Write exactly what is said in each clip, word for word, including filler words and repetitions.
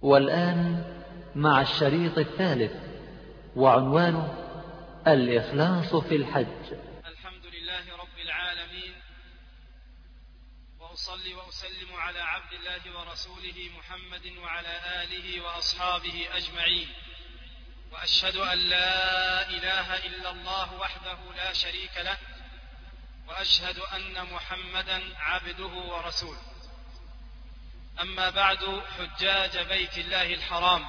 والآن مع الشريط الثالث وعنوانه الإخلاص في الحج. الحمد لله رب العالمين، وأصلي وأسلم على عبد الله ورسوله محمد وعلى آله وأصحابه أجمعين، وأشهد أن لا إله إلا الله وحده لا شريك له، وأشهد أن محمدا عبده ورسوله. أما بعد، حجاج بيت الله الحرام،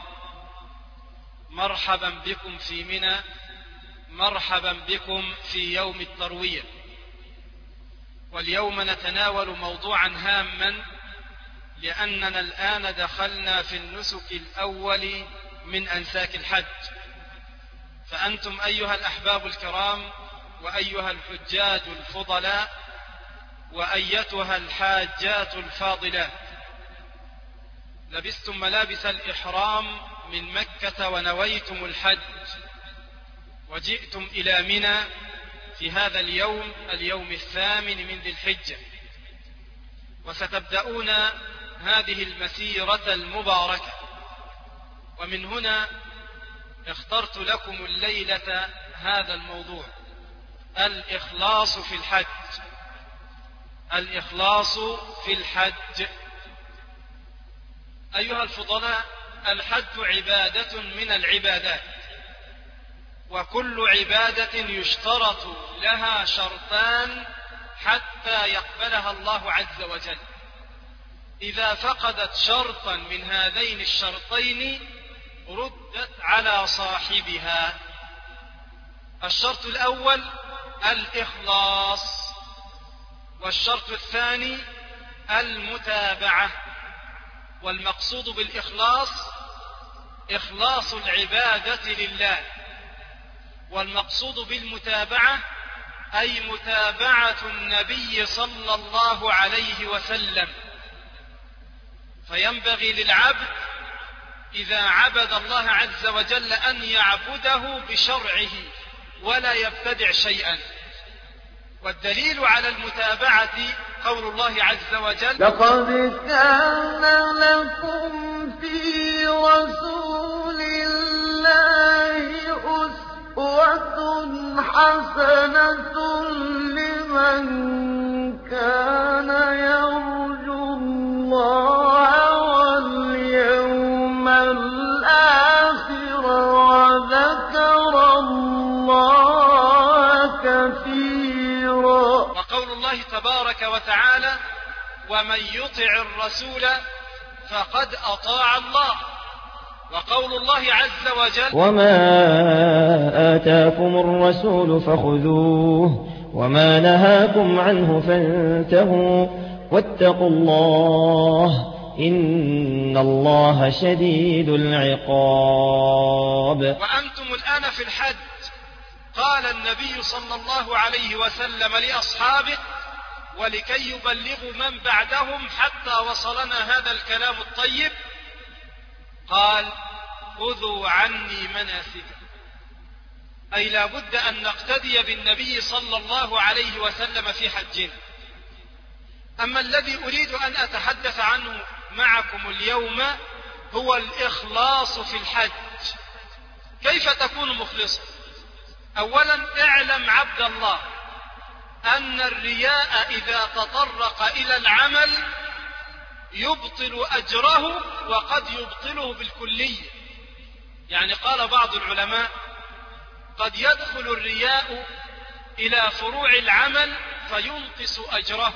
مرحبا بكم في منى، مرحبا بكم في يوم التروية. واليوم نتناول موضوعا هاما، لأننا الآن دخلنا في النسك الأول من أنساك الحج. فأنتم أيها الأحباب الكرام، وأيها الحجاج الفضلاء، وأيتها الحاجات الفاضلات، لبستم ملابس الإحرام من مكة ونويتم الحج، وجئتم إلى منى في هذا اليوم اليوم الثامن من ذي الحجة، وستبدأون هذه المسيرة المباركة. ومن هنا اخترت لكم الليلة هذا الموضوع: الإخلاص في الحج. الإخلاص في الحج. أيها الفضلاء، الحج عبادة من العبادات، وكل عبادة يشترط لها شرطان حتى يقبلها الله عز وجل. إذا فقدت شرطا من هذين الشرطين ردت على صاحبها. الشرط الأول الإخلاص، والشرط الثاني المتابعة. والمقصود بالإخلاص إخلاص العبادة لله، والمقصود بالمتابعة أي متابعة النبي صلى الله عليه وسلم. فينبغي للعبد إذا عبد الله عز وجل أن يعبده بشرعه ولا يبتدع شيئا. والدليل على المتابعة قول الله عز وجل: لقد كان لكم في رسول الله أسوة حسنة لمن كان يرجو الله واليوم الآخر وذكر الله كثيرا. وقول الله تبارك وتعالى: ومن يطع الرسول فقد أطاع الله. وقول الله عز وجل: وما آتاكم الرسول فخذوه وما نهاكم عنه فانتهوا واتقوا الله إن الله شديد العقاب. وأنتم الآن في الحج. قال النبي صلى الله عليه وسلم لأصحابه ولكي يبلغوا من بعدهم حتى وصلنا هذا الكلام الطيب، قال: خذوا عني مناسككم. أي لا بد أن نقتدي بالنبي صلى الله عليه وسلم في حجنا. أما الذي أريد أن أتحدث عنه معكم اليوم هو الإخلاص في الحج. كيف تكون مخلصا؟ أولا، اعلم عبد الله أن الرياء إذا تطرق إلى العمل يبطل أجره وقد يبطله بالكلية. يعني قال بعض العلماء: قد يدخل الرياء إلى فروع العمل فينقص أجره،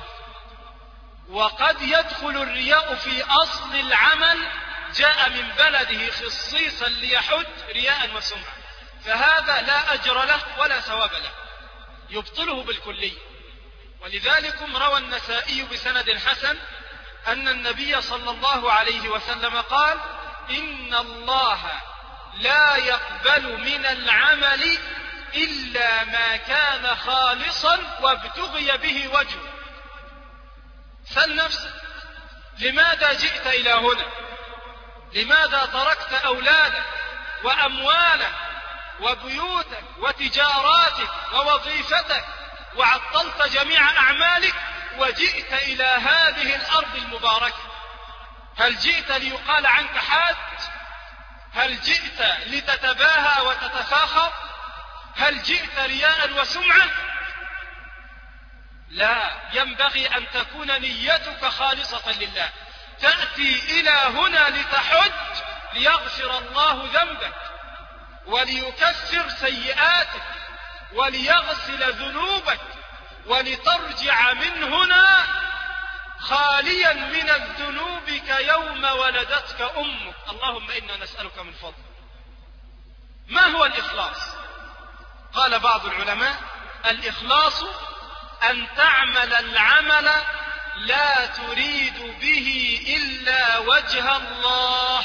وقد يدخل الرياء في أصل العمل، جاء من بلده خصيصا ليحج رياء وسمعة، فهذا لا أجر له ولا ثواب له، يبطله بالكلية. ولذلك روى النسائي بسند حسن أن النبي صلى الله عليه وسلم قال: إن الله لا يقبل من العمل إلا ما كان خالصا وابتغي به وجهه. سل نفسك، لماذا جئت إلى هنا؟ لماذا تركت أولادك وأموالك وبيوتك وتجاراتك ووظيفتك وعطلت جميع أعمالك وجئت إلى هذه الأرض المباركة؟ هل جئت ليقال عنك حاج؟ هل جئت لتتباهى وتتفاخر؟ هل جئت رياء وسمعة؟ لا، ينبغي أن تكون نيتك خالصة لله. تأتي إلى هنا لتحج ليغفر الله ذنبك وليكفر سيئاتك وليغسل ذنوبك، ولترجع من هنا خاليا من الذنوب كيوم ولدتك أمك. اللهم إنا نسألك من فضلك. ما هو الإخلاص؟ قال بعض العلماء: الإخلاص أن تعمل العمل لا تريد به إلا وجه الله.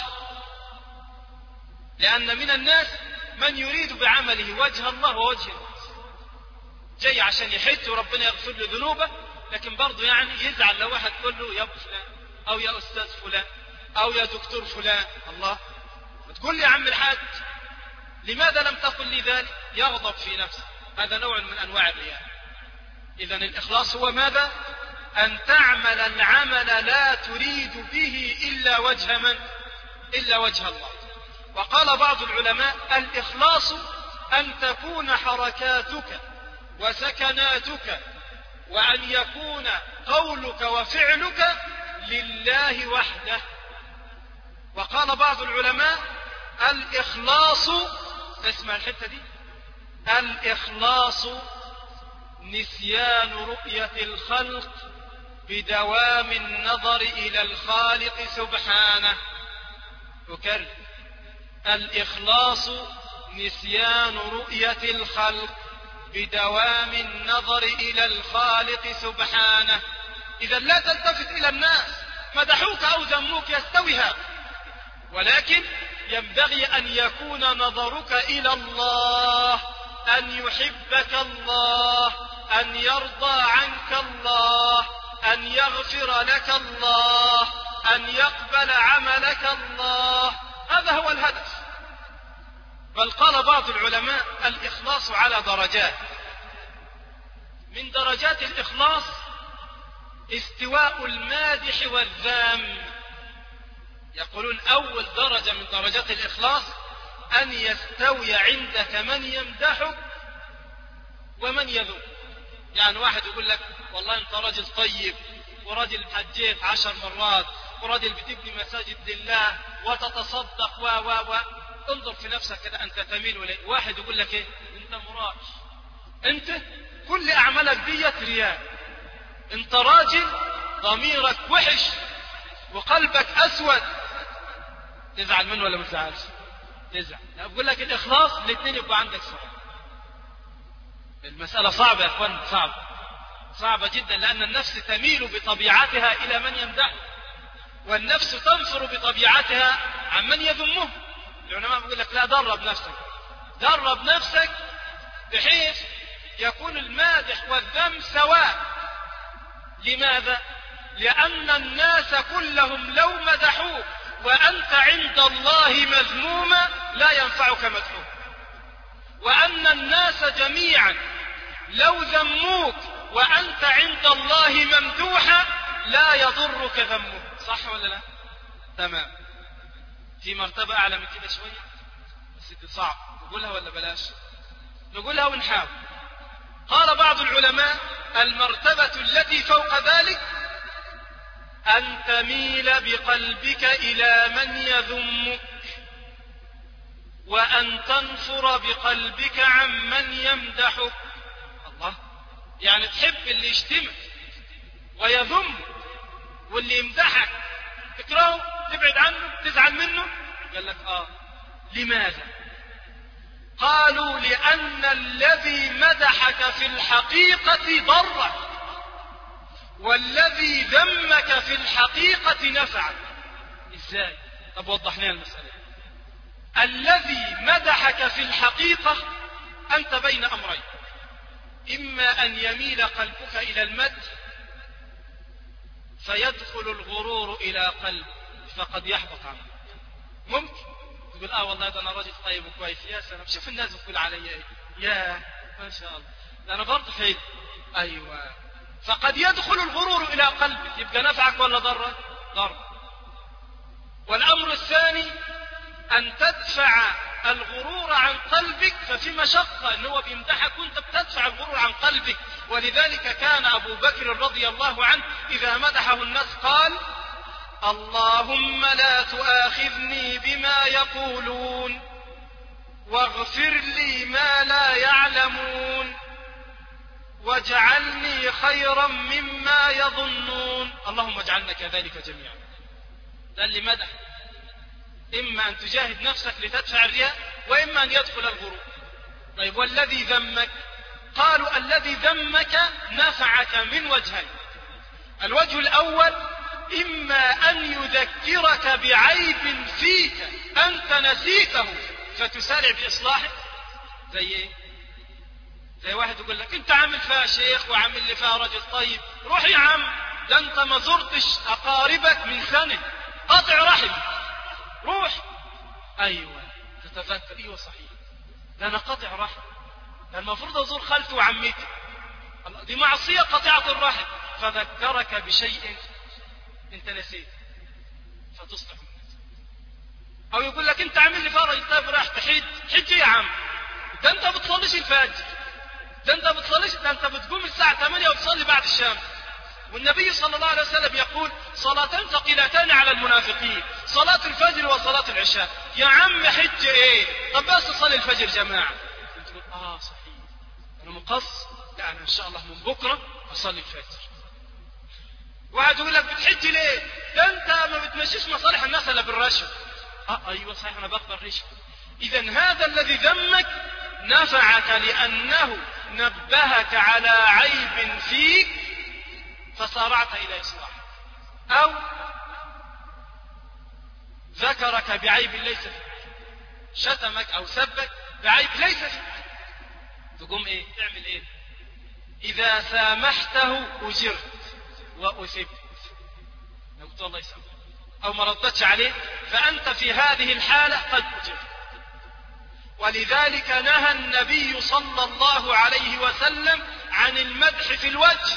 لأن من الناس من يريد بعمله وجه الله ووجه الناس، جاي عشان يحج وربنا يغفر له ذنوبه، لكن برضه يعني يزعل لو واحد يقول له يا ابو فلان او يا استاذ فلان او يا دكتور فلان. الله، تقول لي يا عم الحاج لماذا لم تقل لي ذلك؟ يغضب في نفسه. هذا نوع من انواع الرياء. اذن الاخلاص هو ماذا؟ ان تعمل العمل لا تريد به الا وجه من؟ الا وجه الله. وقال بعض العلماء: الاخلاص ان تكون حركاتك وسكناتك وأن يكون قولك وفعلك لله وحده. وقال بعض العلماء: الإخلاص، اسمع الحتة دي، الإخلاص نسيان رؤية الخلق بدوام النظر إلى الخالق سبحانه. أكرر: الإخلاص نسيان رؤية الخلق بدوام النظر إلى الخالق سبحانه. إذا لا تلتفت إلى الناس، مدحوك أو ذموك يستوي هذا، ولكن ينبغي أن يكون نظرك إلى الله، أن يحبك الله، أن يرضى عنك الله، أن يغفر لك الله، أن يقبل عملك الله. هذا هو الهدف. بل قال بعض العلماء: الإخلاص على درجات. من درجات الإخلاص استواء المادح والذام. يقولون أول درجة من درجات الإخلاص أن يستوي عندك من يمدحك ومن يذم. يعني واحد يقول لك والله أنت رجل طيب ورجل حجيت عشر مرات ورجل بتبني مساجد لله وتتصدق و و و انظر في نفسك كده، أنت تميل إليه. واحد يقول لك إيه؟ أنت مراش، أنت كل أعمالك ديت رياء، أنت راجل ضميرك وحش وقلبك أسود. تزعل منه ولا ما تزعلش؟ تزعل. أقول لك الإخلاص الاثنين يبقى عندك صعب. المسألة صعبة يا أخوان، صعبة صعبة جدا، لأن النفس تميل بطبيعتها إلى من يمدحه، والنفس تنفر بطبيعتها عن من يذمه. العلماء بيقول لك لا، درب نفسك، درب نفسك بحيث يكون المادح والذم سواء. لماذا؟ لأن الناس كلهم لو مدحوك وأنت عند الله مذموما لا ينفعك مدحوك، وأن الناس جميعا لو ذموك وأنت عند الله ممدوحا لا يضرك ذمك. صح ولا لا؟ تمام. في مرتبة أعلى من كده شوية بس دي صعب، نقولها ولا بلاش؟ نقولها ونحاول. قال بعض العلماء: المرتبة التي فوق ذلك أن تميل بقلبك إلى من يذمك، وأن تنفر بقلبك عن من يمدحك. الله، يعني تحب اللي يشتمك ويذمك، واللي يمدحك تكرهه، تبعد عنه، تزعل منه. قال لك آه. لماذا؟ قالوا: لأن الذي مدحك في الحقيقة ضرك، والذي ذمك في الحقيقة نفعك. إزاي؟ طب وضح لنا المسألة. الذي مدحك في الحقيقة أنت بين أمرين: إما أن يميل قلبك إلى المدح فيدخل الغرور إلى قلب فقد يحبط عنك. ممكن تقول آه والله ده أنا راجل طيب وكويس، يا سلام شوف الناس بتقول علي إيه، يا ما شاء الله ده أنا برضه حلو. أيوة، فقد يدخل الغرور إلى قلبك، يبقى نفعك ولا ضرك؟ ضر. والأمر الثاني أن تدفع الغرور عن قلبك ففي مشقة، إن هو بيمدحك وأنت بتدفع الغرور عن قلبك. ولذلك كان أبو بكر رضي الله عنه إذا مدحه الناس قال: اللهم لا تؤاخذني بما يقولون واغفر لي ما لا يعلمون واجعلني خيرا مما يظنون. اللهم اجعلنا كذلك جميعا. ده اللي مدح. إما أن تجاهد نفسك لتدفع الرياء، وإما أن يدخل الغرور. طيب والذي ذمك؟ قالوا الذي ذمك نفعك من وجهين. الوجه الأول إما أن يذكرك بعيب فيك أنت نسيته فتسارع بإصلاحه. زي إيه؟ زي واحد يقول لك أنت عامل فيها شيخ وعامل لي فيها رجل طيب، روح يا عم، ده أنت ما زرتش أقاربك من سنة، قطع رحم، روح. أيوة تتذكر، أيوة صحيح، ده أنا قطع رحم، ده المفروض أزور خالتي وعمتي، دي معصية قطيعة الرحم، فذكرك بشيء أنت نسيت فتصلح الناس. أو يقول لك أنت عامل لي فرج، طيب رايح تحج، حج يا عم، ده أنت بتصليش الفجر، ده أنت بتصليش، ده أنت بتقوم الساعة ثمانية وتصلي بعد الشام. والنبي صلى الله عليه وسلم يقول: صلاتان ثقيلتان على المنافقين، صلاة الفجر وصلاة العشاء. يا عم حج ايه؟ طب بس تصلي الفجر جماعة. تقول اه صحيح انا مقص، لا انا ان شاء الله من بكرة اصلي الفجر. واحد يقول لك بتحج ليه؟ ده انت ما بتمشيش مصالح الناس الا بالرشوة. اه ايوه صحيح انا بقبل رشوة. اذا هذا الذي ذمك نفعك لانه نبهك على عيب فيك فسارعت إلى إصلاحه، أو ذكرك بعيب ليس فيك، شتمك أو سبك بعيب ليس فيك، تقوم إيه؟ تعمل إيه؟ إذا سامحته أجرت وأثبت، قلت الله يسامحك، أو ما ردتش عليه فأنت في هذه الحالة قد أجرت. ولذلك نهى النبي صلى الله عليه وسلم عن المدح في الوجه،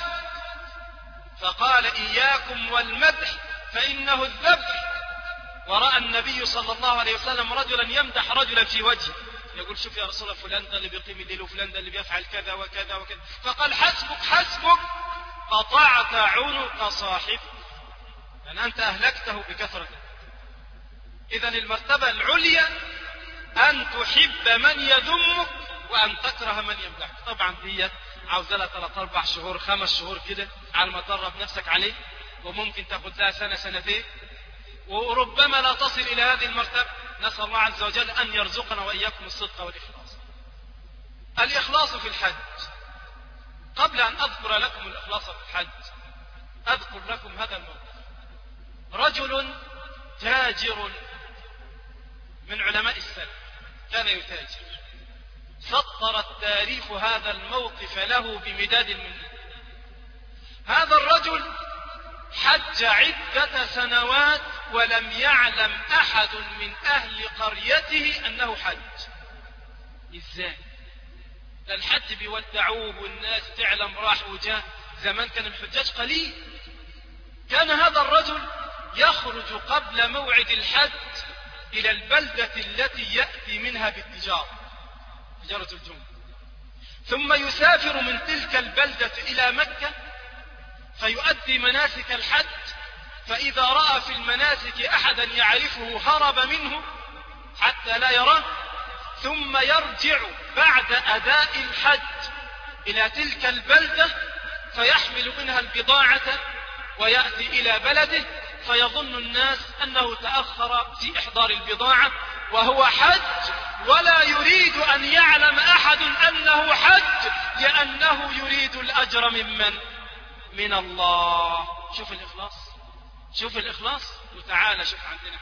فقال: إياكم والمدح فإنه الذبح. ورأى النبي صلى الله عليه وسلم رجلا يمدح رجلا في وجهه، يقول: شوف يا رسول الله فلان ده اللي بيقيم الليل وفلان ده اللي بيفعل كذا وكذا وكذا، فقال: حسبك حسبك، قطعت عنق صاحبك، يعني أنت أهلكته بكثرته. إذن المرتبة العليا أن تحب من يذمك وأن تكره من يمدحك. طبعا دي عاوزة لها ثلاث أربع شهور خمس شهور كده على ما تدرب نفسك عليه، وممكن تاخد لها سنة سنتين، وربما لا تصل إلى هذه المرتبة. نسأل الله عز وجل أن يرزقنا وإياكم الصدق والإخلاص. الإخلاص في الحج. قبل أن أذكر لكم الإخلاص في الحج أذكر لكم هذا الموقف. رجل تاجر من علماء السلف كان يتاجر، سطر التاريخ هذا الموقف له بمداد المنة. هذا الرجل حج عدة سنوات ولم يعلم أحد من أهل قريته أنه حج. إزاي؟ ده الحج بيودعوه والناس تعلم راح وجاء، زمان كان الحجاج قليل. كان هذا الرجل يخرج قبل موعد الحج إلى البلدة التي يأتي منها بالتجارة، تجارة الجمعة، ثم يسافر من تلك البلدة إلى مكة فيؤدي مناسك الحج، فإذا رأى في المناسك أحدا يعرفه هرب منه حتى لا يراه، ثم يرجع بعد أداء الحج إلى تلك البلدة فيحمل منها البضاعة ويأتي إلى بلده، فيظن الناس أنه تأخر في إحضار البضاعة وهو حج، ولا يريد أن يعلم أحد أنه حج، لأنه يريد الأجر ممن؟ من الله. شوف الإخلاص، شوف الإخلاص. وتعالى شوف عندنا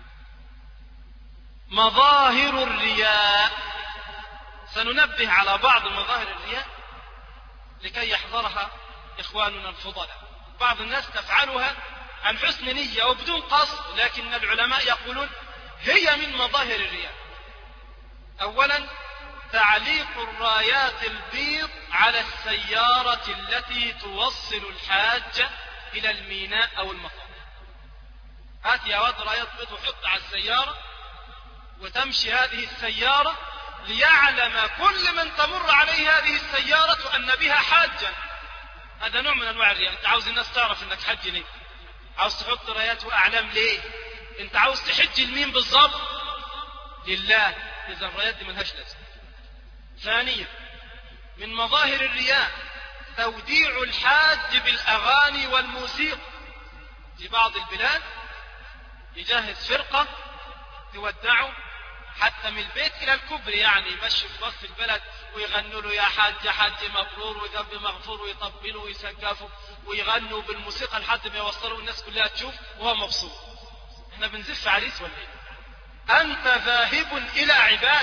مظاهر الرياء. سننبه على بعض مظاهر الرياء لكي يحذرها إخواننا الفضلاء. بعض الناس تفعلها عن حسن نية وبدون قصد، لكن العلماء يقولون هي من مظاهر الرياء. أولا تعليق الرايات البيض على السيارة التي توصل الحاج إلى الميناء أو المطار. هات يا واد رايات بيض وحط على السيارة وتمشي هذه السيارة ليعلم كل من تمر عليه هذه السيارة أن بها حاجا. هذا نوع من أنواع الرياء. أنت عاوز الناس تعرف أنك حج ليه؟ عاوز تحط رايات وأعلام ليه؟ أنت عاوز تحج لمين بالضبط؟ لله. إذا الرايات دي ملهاش لازمة. ثانيا من مظاهر الرياء توديع الحاج بالأغاني والموسيقى. في بعض البلاد يجهز فرقة تودعه حتى من البيت إلى الكبر، يعني يمشي في وسط البلد ويغنوا له يا حاج يا حاج مبرور وذنب مغفور ويطبلوا ويسقفوا ويغنوا بالموسيقى لحد ما يوصلوا الناس كلها تشوف وهو مبسوط. احنا بنزف عريس ولا ايه؟ أنت ذاهب إلى عبادة،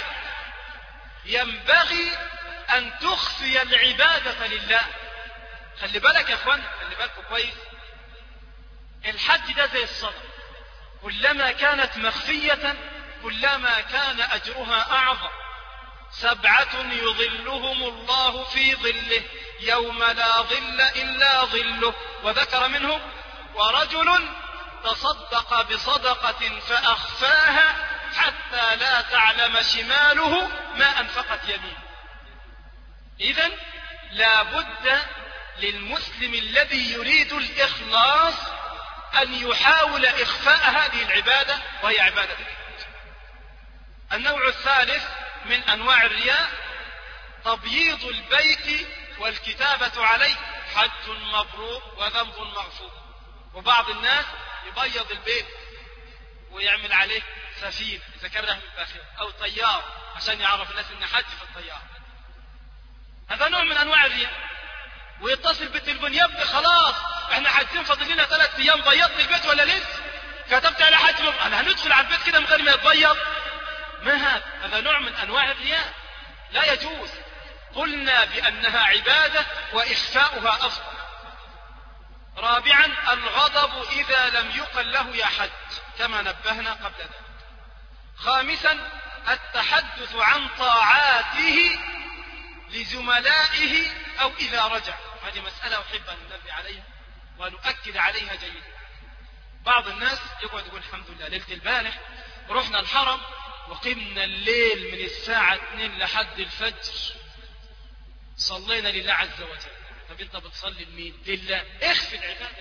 ينبغي أن تخفي العبادة لله. خلي بالك يا اخوان، خلي بالكم كويس. الحج ده زي الصلاة، كلما كانت مخفية كلما كان أجرها أعظم. سبعة يظلهم الله في ظله يوم لا ظل إلا ظله، وذكر منهم ورجل تصدق بصدقة فأخفاها حتى لا تعلم شماله ما أنفقت يمينه. إذن لا بد للمسلم الذي يريد الإخلاص أن يحاول إخفاء هذه العبادة وهي عبادة الحج. النوع الثالث من أنواع الرياء تبييض البيت والكتابة عليه حج مبرور وذنب مغفور. وبعض الناس يبيض البيت ويعمل عليه سفينة إذا كان رحم الباخرة أو طيار عشان يعرف الناس إن حج في الطيار. هذا نوع من أنواع الرياء. ويتصل بالتليفون يا ابني خلاص احنا حاجزين فاضل لنا ثلاث ايام، بيضت البيت ولا لسه؟ كتبت على حج مبرور. انا هندخل على البيت كده من غير ما يتبيض؟ ما هذا؟ هذا نوع من انواع الرياء لا يجوز. قلنا بانها عبادة واخفاؤها افضل. رابعا الغضب اذا لم يقل له يا حج كما نبهنا قبل ذلك. خامسا التحدث عن طاعاته لزملائه أو إذا رجع. هذه مسألة أحب أن ننبه عليها ونؤكد عليها جيدا. بعض الناس يقعد يقول الحمد لله ليلة البارح رحنا الحرم وقمنا الليل من الساعة اثنين لحد الفجر صلينا لله عز وجل. طب أنت بتصلي لمين؟ لله. اخفي العبادة،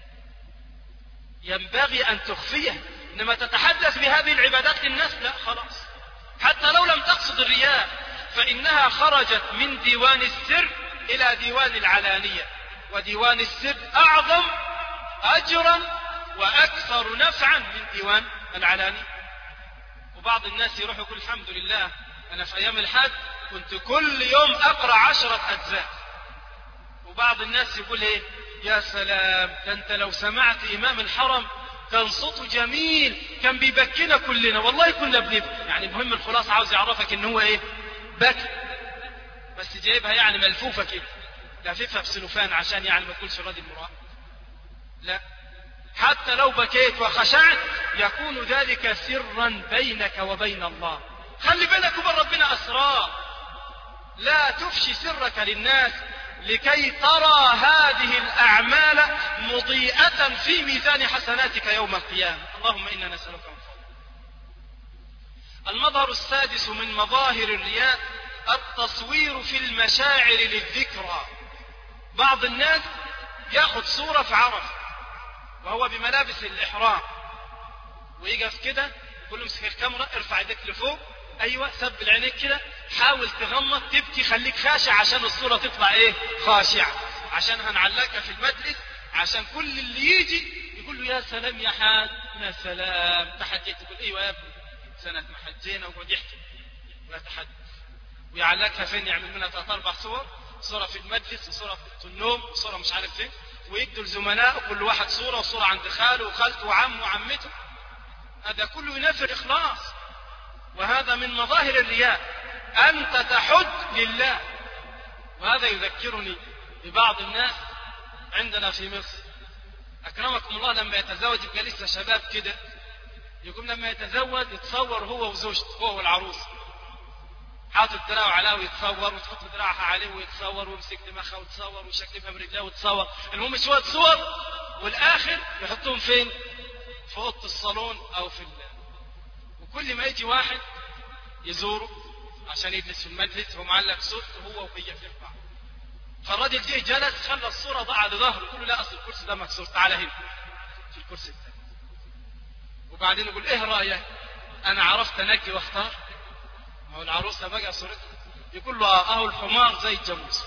ينبغي أن تخفيها. إنما تتحدث بهذه العبادات للناس لا خلاص، حتى لو لم تقصد الرياء فإنها خرجت من ديوان السر إلى ديوان العلانية، وديوان السر أعظم أجرا وأكثر نفعا من ديوان العلانية. وبعض الناس يروح يقول الحمد لله أنا في أيام الحج كنت كل يوم أقرأ عشرة أجزاء. وبعض الناس يقول إيه يا سلام ده أنت لو سمعت إمام الحرم كان صوته جميل كان بيبكينا كلنا والله كنا بنبكي. يعني مهم الخلاصة عاوز يعرفك إن هو إيه بكي، بس جايبها يعني ملفوفة كده لففها بسلوفان عشان يعني ما تقولش راضي المرأة. لا، حتى لو بكيت وخشعت يكون ذلك سرا بينك وبين الله. خلي بينك وبين ربنا أسرار، لا تفشي سرك للناس لكي ترى هذه الأعمال مضيئة في ميزان حسناتك يوم القيامة. اللهم إنا نسألك من فضلك. المظهر السادس من مظاهر الرياء التصوير في المشاعر للذكرى. بعض الناس ياخذ صورة في عرفة وهو بملابس الإحرام ويقف كده يقول له امسك الكاميرا ارفع يدك لفوق، ايوه سبل عينيك كده، حاول تغمض تبكي، خليك خاشع عشان الصورة تطلع ايه خاشعة، عشان هنعلقها في المجلس عشان كل اللي يجي يقول له يا سلام يا حاج يا سلام تحجيت. يقول ايوه يا ابني سنة ما حجينا، ويقعد يحكي ويتحدث ويعلقها فين، يعمل منها ثلاث اربع صور، صورة في المجلس وصورة في النوم وصورة مش عارف فين، ويدوا الزملاء كل واحد صورة وصورة عند خاله وخالته وعمه وعمته. هذا كله ينافي الإخلاص، وهذا من مظاهر الرياء. أنت تحج لله. وهذا يذكرني ببعض الناس عندنا في مصر أكرمكم الله لما يتزوج يبقى لسه شباب كده، يقوم لما يتزوج يتصور هو وزوجته هو والعروس حاطط دراعه عليه ويتصور، وتحط دراعها عليه ويتصور، ويمسك دماغها ويتصور، ويشكلها برجلها ويتصور، المهم شويه صور، والاخر يحطهم فين؟ في اوضه الصالون او في ال... وكل ما يجي واحد يزوره عشان يجلس في المجلس هو معلق صوت هو وهي في بعض. فالراجل جه جلس خلى الصورة ضاع على ظهره، يقول له لا أصل الكرسي ده مكسور، تعالى هنا في الكرسي الثاني. وبعدين يقول إيه رأيك؟ أنا عرفت أنجي واختار. ما هو العروسة بقى صورتها. يقول له أهو الحمار زي الجاموس.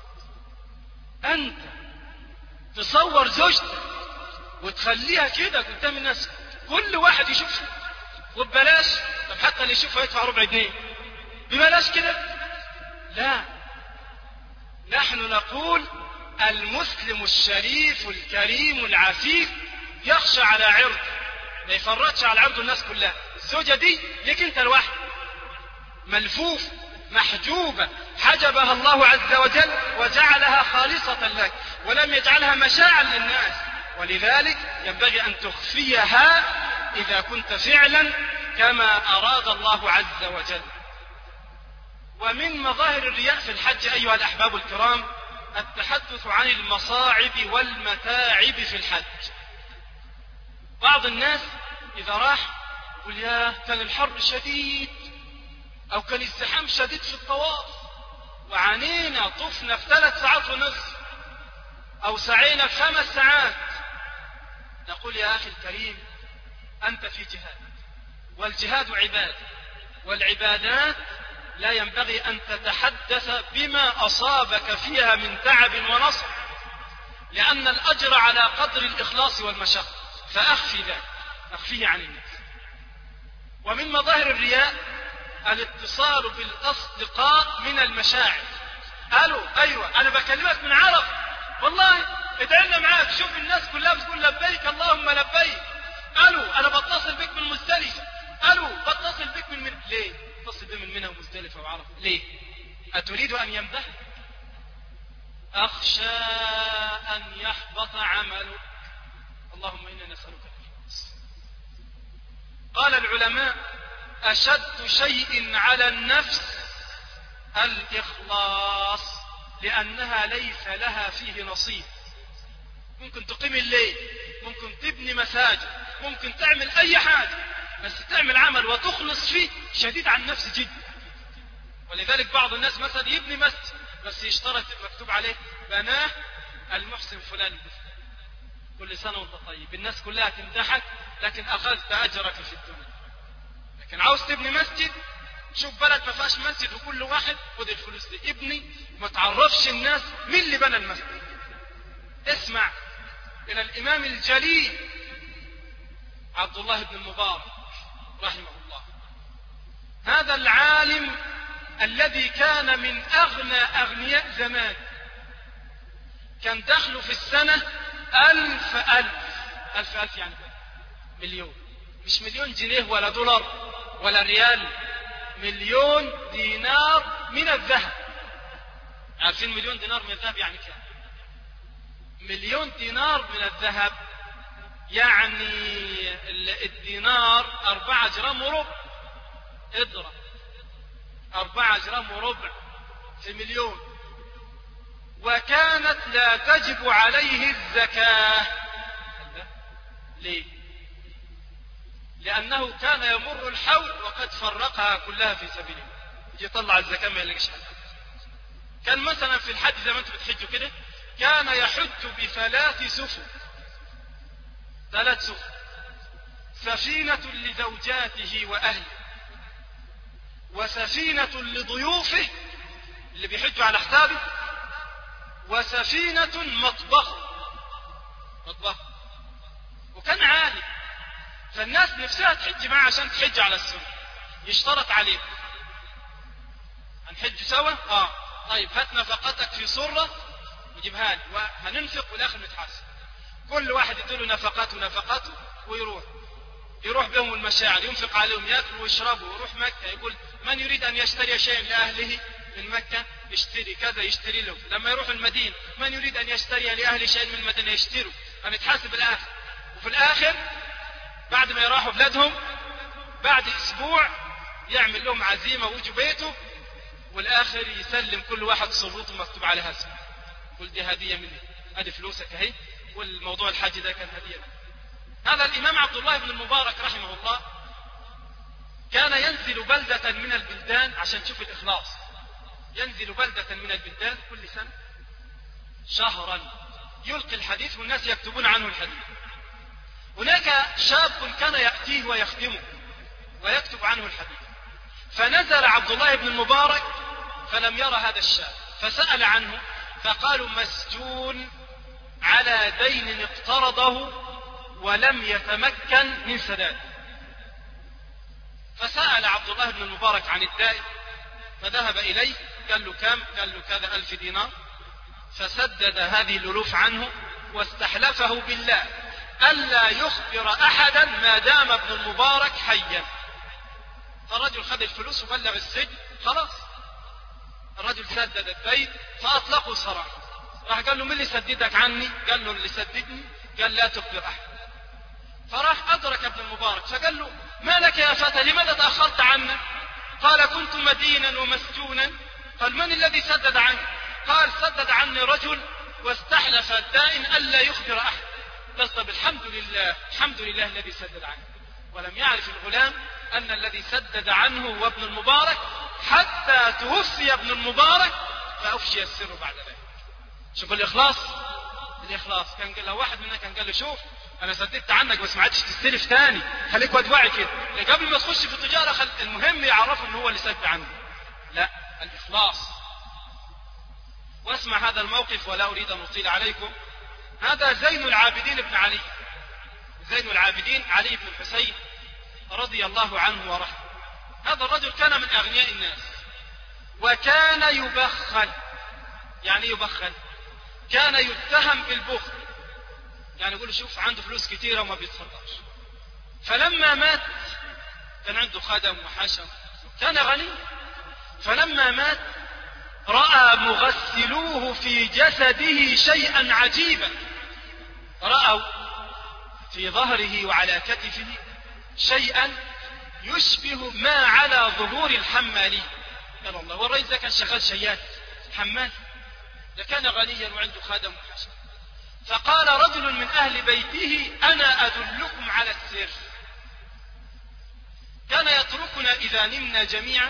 أنت تصور زوجتك وتخليها كده قدام الناس كل واحد يشوفها وببلاش؟ طب حتى اللي يشوفها يدفع ربع جنيه ببلاش كده؟ لا، نحن نقول المسلم الشريف الكريم العفيف يخشى على عرضه، ما يفرطش على عرض الناس كلها. الزوجة دي ليك انت لوحدك، ملفوف محجوبة، حجبها الله عز وجل وجعلها خالصة لك ولم يجعلها مشاعا للناس، ولذلك ينبغي أن تخفيها إذا كنت فعلا كما أراد الله عز وجل. ومن مظاهر الرياء في الحج أيها الأحباب الكرام التحدث عن المصاعب والمتاعب في الحج. بعض الناس إذا راح يقول يا كان الحر شديد أو كان الزحام شديد في الطواف وعانينا طفنا في ثلاث ساعات ونصف أو سعينا في خمس ساعات. نقول يا أخي الكريم أنت في جهاد، والجهاد عبادة، والعبادات لا ينبغي أن تتحدث بما أصابك فيها من تعب ونصب، لأن الأجر على قدر الإخلاص والمشقة، فأخفي ذلك، أخفيه عن الناس. ومن مظاهر الرياء الاتصال بالأصدقاء من المشاعر. قالوا أيوة أنا بكلمك من عرب والله ادعينا معاك، شوف الناس كلها بتقول لبيك اللهم لبيك. قالوا أنا بتصل بك من مزدلفة، قالوا بتصل بك من من ليه؟ بتصل بك من منى ومزدلفة وعرفة ليه؟ أتريد أن ينبه؟ أخشى أن يحبط عملك. اللهم إنا نسألك الإخلاص. قال العلماء أشد شيء على النفس الإخلاص، لأنها ليس لها فيه نصيب. ممكن تقيم الليل، ممكن تبني مساجد، ممكن تعمل أي حاجة، بس تعمل عمل وتخلص فيه شديد عن النفس جدا. ولذلك بعض الناس مثلا يبني مسجد بس يشترط مكتوب عليه بناه المحسن فلان، كل سنة وانت طيب، الناس كلها تمدحك لكن أخذت أجرك في الدنيا. لكن عاوز تبني مسجد، شوف بلد ما فيهاش مسجد وكل واحد خد الفلوس دي ابني، ما تعرفش الناس مين اللي بنى المسجد. اسمع إلى الإمام الجليل عبد الله بن المبارك رحمه الله، هذا العالم الذي كان من أغنى أغنياء زمان، كان دخله في السنة ألف ألف ألف ألف يعني مليون، مش مليون جنيه ولا دولار ولا ريال، مليون دينار من الذهب. عارفين مليون دينار من الذهب يعني كام؟ مليون دينار من الذهب يعني الدينار أربعة جرام وربع. اضرب أربعة جرام وربع في مليون. وكانت لا تجب عليه الزكاة. ليه؟ لأنه كان يمر الحول وقد فرقها كلها في سبيل الله، يجي يطلع الزكاة ما يلاقيش حد. كان مثلا في الحج زي ما انتم بتحجوا كده، كان يحج بثلاث سفن، ثلاث سفن، سفينة لزوجاته وأهله، وسفينة لضيوفه اللي بيحجوا على حسابه، وسفينة مطبخ مطبخ. وكان عالي، فالناس نفسها تحج معه عشان تحج على السنة، يشترط عليه هنحج سوا؟ اه طيب هات نفقتك في صرة وجيبها لي وهننفق والاخر نتحاسب. كل واحد يديله نفقاته ونفقاته ويروح يروح بهم المشاعر، ينفق عليهم، ياكلوا ويشربوا ويروح مكة. يقول من يريد ان يشتري شيئا لاهله من مكة يشتري كذا، يشتري له. لما يروح المدينة من يريد ان يشتري لاهله شيئا من المدينة يشتروا، هنتحاسب الاخر. وفي الاخر بعد ما يروحوا بلادهم بعد اسبوع يعمل لهم عزيمة ويجوا بيته، والاخر يسلم كل واحد صروته مكتوب عليها اسمه، قل دي هدية مني، ادي فلوسك اهي، والموضوع الحج ده كان هدية. هذا الامام عبد الله بن المبارك رحمه الله كان ينزل بلدة من البلدان عشان تشوف الإخلاص، ينزل بلدة من البلدان كل سنة شهرا يلقي الحديث والناس يكتبون عنه الحديث. هناك شاب كان يأتيه ويخدمه ويكتب عنه الحديث، فنزل عبد الله بن المبارك فلم يرى هذا الشاب، فسأل عنه فقالوا مسجون على دين اقترضه ولم يتمكن من سداده. فسأل عبد الله بن المبارك عن الدائن فذهب إليه، قال له كم؟ قال له كذا ألف دينار، فسدد هذه الألوف عنه واستحلفه بالله ألا يخبر أحدا ما دام ابن المبارك حيا. فالرجل خذ الفلوس وبلغ السجن، خلاص الرجل سدد الدين فأطلقوا سراحه. راح قال له من اللي سددك عني؟ قال له اللي سددني قال لا تخبر أحد. فراح أدرك ابن المبارك فقال له ما لك يا فتى لماذا تأخرت عنا؟ قال كنت مدينا ومسجونا. قال من الذي سدد عني؟ قال سدد عني رجل واستحلف الدائن ألا يخبر أحد. قال طب الحمد لله، الحمد لله الذي سدد عنه. ولم يعرف الغلام أن الذي سدد عنه هو ابن المبارك حتى توفي ابن المبارك فأفشي السر بعد ذلك. شوف الإخلاص، الإخلاص كان قال له واحد منا كان قال له شوف أنا سددت عنك بس ما عادش تستلف تاني، خليك ودواعي كده قبل ما تخش في التجارة خل... المهم يعرفوا إنه هو اللي سدد عنه. لا، الإخلاص. واسمع هذا الموقف ولا أريد أن أطيل عليكم. هذا زين العابدين بن علي، زين العابدين علي بن الحسين رضي الله عنه ورحمه. هذا الرجل كان من أغنياء الناس وكان يبخل. يعني يبخل كان يتهم بالبخل، يعني يقول شوف عنده فلوس كتيرة وما بيتصدقش. فلما مات كان عنده خدم وحشم، كان غني. فلما مات رأى مغسلوه في جسده شيئا عجيبا، رأوا في ظهره وعلى كتفه شيئا يشبه ما على ظهور الحمالي. قال الله، والرجل ده كان شغال شيات حمال، ده كان غنيا وعنده خادم وحشم. فقال رجل من أهل بيته أنا أدلكم على السر. كان يتركنا إذا نمنا جميعا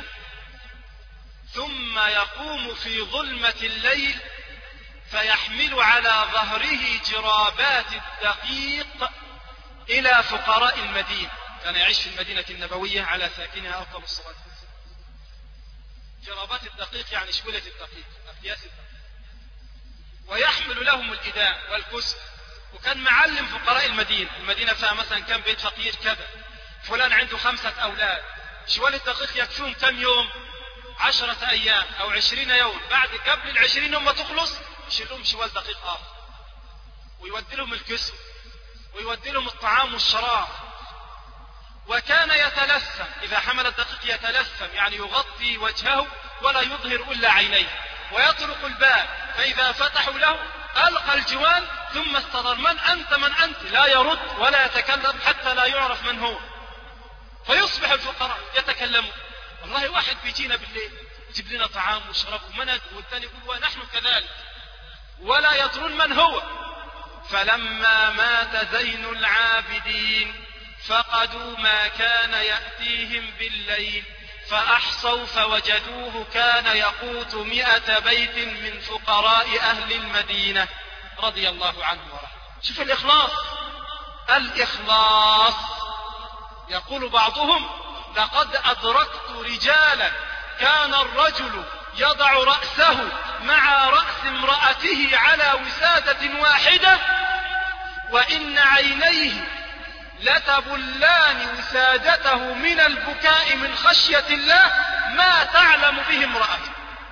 ثم يقوم في ظلمة الليل فيحمل على ظهره جرابات الدقيق إلى فقراء المدينة. كان يعيش في المدينة النبوية على ساكنها أفضل الصلاة والسلام. جرابات الدقيق يعني شبلة الدقيق، أكياس الدقيق، ويحمل لهم الإداء والكسب. وكان معلم فقراء المدينة، المدينة فيها مثلا كم بيت فقير كذا، فلان عنده خمسة أولاد، شوال الدقيق يكفيهم كم يوم؟ عشرة أيام أو عشرين يوم. بعد قبل العشرين يوم ما تخلص يشيل لهم شوال دقيق آخر ويودي لهم الكسب ويودي لهم الطعام والشراب. وكان يتلثم، إذا حمل الدقيق يتلثم يعني يغطي وجهه ولا يظهر إلا عينيه، ويطرق الباب فإذا فتحوا له ألقى الجوان ثم استدر من أنت من أنت، لا يرد ولا يتكلم حتى لا يعرف من هو. فيصبح الفقراء يتكلمون. والله واحد بيجينا بالليل يجيب لنا طعام وشراب ومند، والثاني يقول ونحن كذلك، ولا يدرون من هو. فلما مات زين العابدين فقدوا ما كان يأتيهم بالليل فأحصوا فوجدوه كان يقوت مئة بيت من فقراء أهل المدينة رضي الله عنه ورحمه. شوف الإخلاص، الإخلاص. يقول بعضهم لقد أدركت رجالا كان الرجل يضع رأسه مع رأس امرأته على وسادة واحدة وإن عينيه لتبلان وسادته من البكاء من خشية الله ما تعلم به امرأته.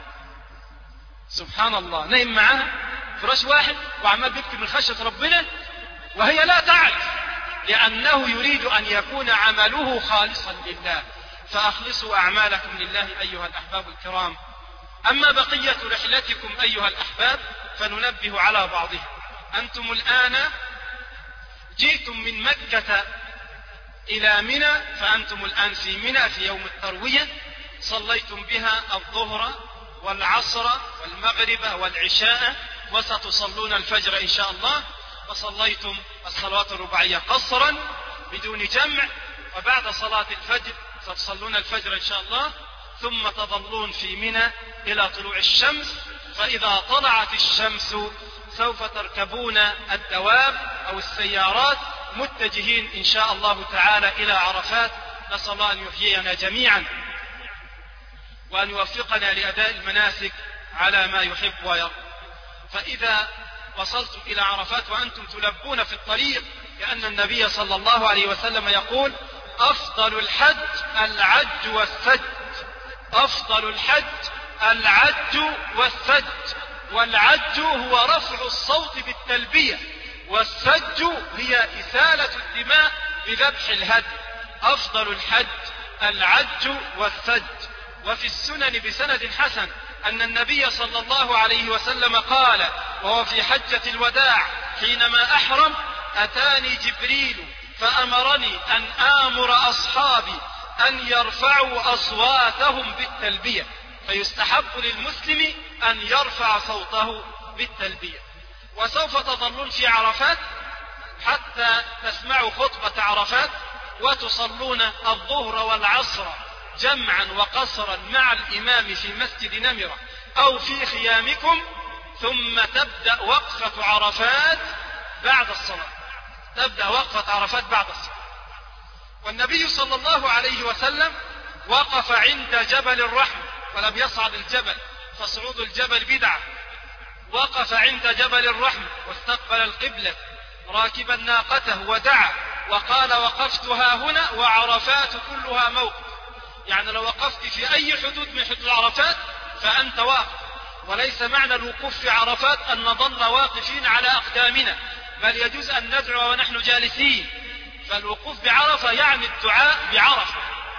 سبحان الله، نايم معها فراش واحد وعمال بيبكي من خشية ربنا وهي لا تعرف، لأنه يريد أن يكون عمله خالصا لله. فأخلصوا أعمالكم لله أيها الأحباب الكرام. أما بقية رحلتكم أيها الأحباب فننبه على بعضها. أنتم الآن جئتم من مكة إلى منى، فأنتم الآن في منى في يوم التروية، صليتم بها الظهر والعصر والمغرب والعشاء، وستصلون الفجر إن شاء الله، وصليتم الصلوات الرباعية قصرا بدون جمع، وبعد صلاة الفجر ستصلون الفجر إن شاء الله، ثم تظلون في منى إلى طلوع الشمس، فإذا طلعت الشمس سوف تركبون الدواب أو السيارات متجهين إن شاء الله تعالى إلى عرفات. نسأل الله أن يحيينا جميعا وأن يوفقنا لأداء المناسك على ما يحب ويرضى. فإذا وصلتم إلى عرفات وأنتم تلبون في الطريق، لأن النبي صلى الله عليه وسلم يقول: أفضل الحج العج والسج. أفضل الحج العج والسج. والعج هو رفع الصوت بالتلبية، والسج هي إسالة الدماء بذبح الهدي. أفضل الحج العج والسج. وفي السنن بسند حسن أن النبي صلى الله عليه وسلم قال وهو في حجة الوداع حينما أحرم: أتاني جبريل فأمرني أن آمر أصحابي أن يرفعوا أصواتهم بالتلبية. فيستحب للمسلم أن يرفع صوته بالتلبية. وسوف تظلون في عرفات حتى تسمعوا خطبة عرفات، وتصلون الظهر والعصر جمعا وقصرا مع الإمام في مسجد نمرة أو في خيامكم، ثم تبدأ وقفة عرفات بعد الصلاة. تبدأ وقفة عرفات بعد الصلاة. والنبي صلى الله عليه وسلم وقف عند جبل الرحمة ولم يصعد الجبل، فصعود الجبل بدعة. وقف عند جبل الرحمة واستقبل القبلة راكبا ناقته ودعا وقال: وقفت ها هنا وعرفات كلها موقف. يعني لو وقفت في أي حدود من حدود عرفات فأنت واقف. وليس معنى الوقوف في عرفات أن نظل واقفين على أقدامنا، بل يجوز أن ندعو ونحن جالسين. فالوقوف بعرفة يعني الدعاء بعرفة.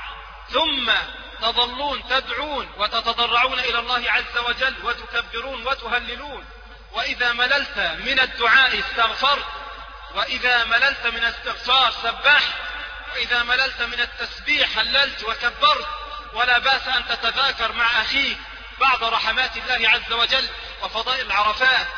ثم تظلون تدعون وتتضرعون إلى الله عز وجل وتكبرون وتهللون. وإذا مللت من الدعاء استغفرت، وإذا مللت من الاستغفار سبحت، وإذا مللت من التسبيح هللت وكبرت. ولا بأس أن تتذاكر مع أخيك بعض رحمات الله عز وجل وفضائل العرفات.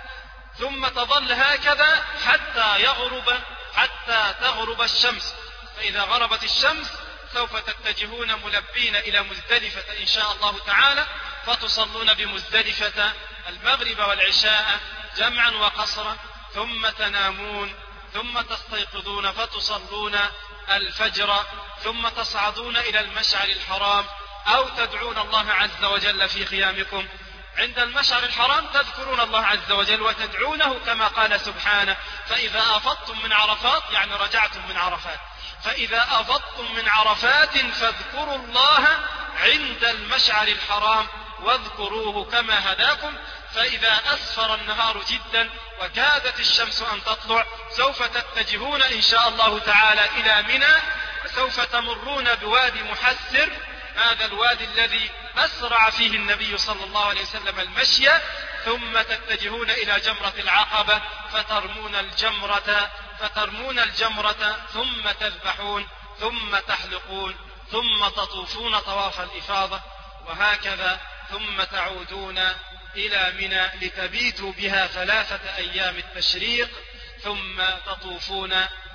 ثم تظل هكذا حتى يغرب حتى تغرب الشمس. فإذا غربت الشمس سوف تتجهون ملبين إلى مزدلفة إن شاء الله تعالى، فتصلون بمزدلفة المغرب والعشاء جمعا وقصرا، ثم تنامون، ثم تستيقظون فتصلون الفجر، ثم تصعدون إلى المشعر الحرام أو تدعون الله عز وجل في خيامكم. عند المشعر الحرام تذكرون الله عز وجل وتدعونه كما قال سبحانه: فإذا أفضتم من عرفات، يعني رجعتم من عرفات، فإذا أفضتم من عرفات فاذكروا الله عند المشعر الحرام واذكروه كما هداكم. فإذا أسفر النهار جدا وكادت الشمس أن تطلع سوف تتجهون إن شاء الله تعالى إلى منى، سوف تمرون بوادي محسر، هذا الوادي الذي أسرع فيه النبي صلى الله عليه وسلم المشي. ثم تتجهون إلى جمرة العقبة فترمون الجمرة فترمون الجمرة ثم تذبحون ثم تحلقون ثم تطوفون طواف الإفاضة، وهكذا ثم تعودون إلى منى لتبيتوا بها ثلاثة أيام التشريق، ثم تطوفون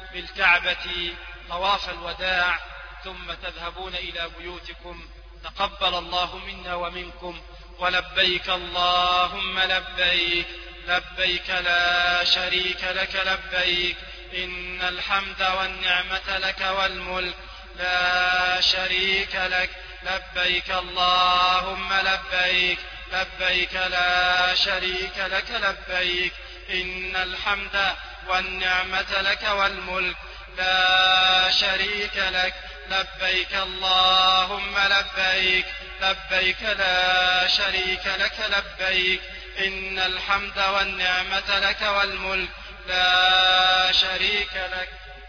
بالكعبة طواف الوداع، ثم تذهبون إلى بيوتكم. تقبل الله منا ومنكم، ولبيك اللهم لبيك، لبيك لا شريك لك لبيك، إن الحمد والنعمة لك والملك لا شريك لك، لبيك اللهم لبيك، لبيك لا شريك لك لبيك، إن الحمد والنعمة لك والملك لا شريك لك، لبيك اللهم لبيك، لبيك لا شريك لك لبيك، إن الحمد والنعمة لك والملك لا شريك لك.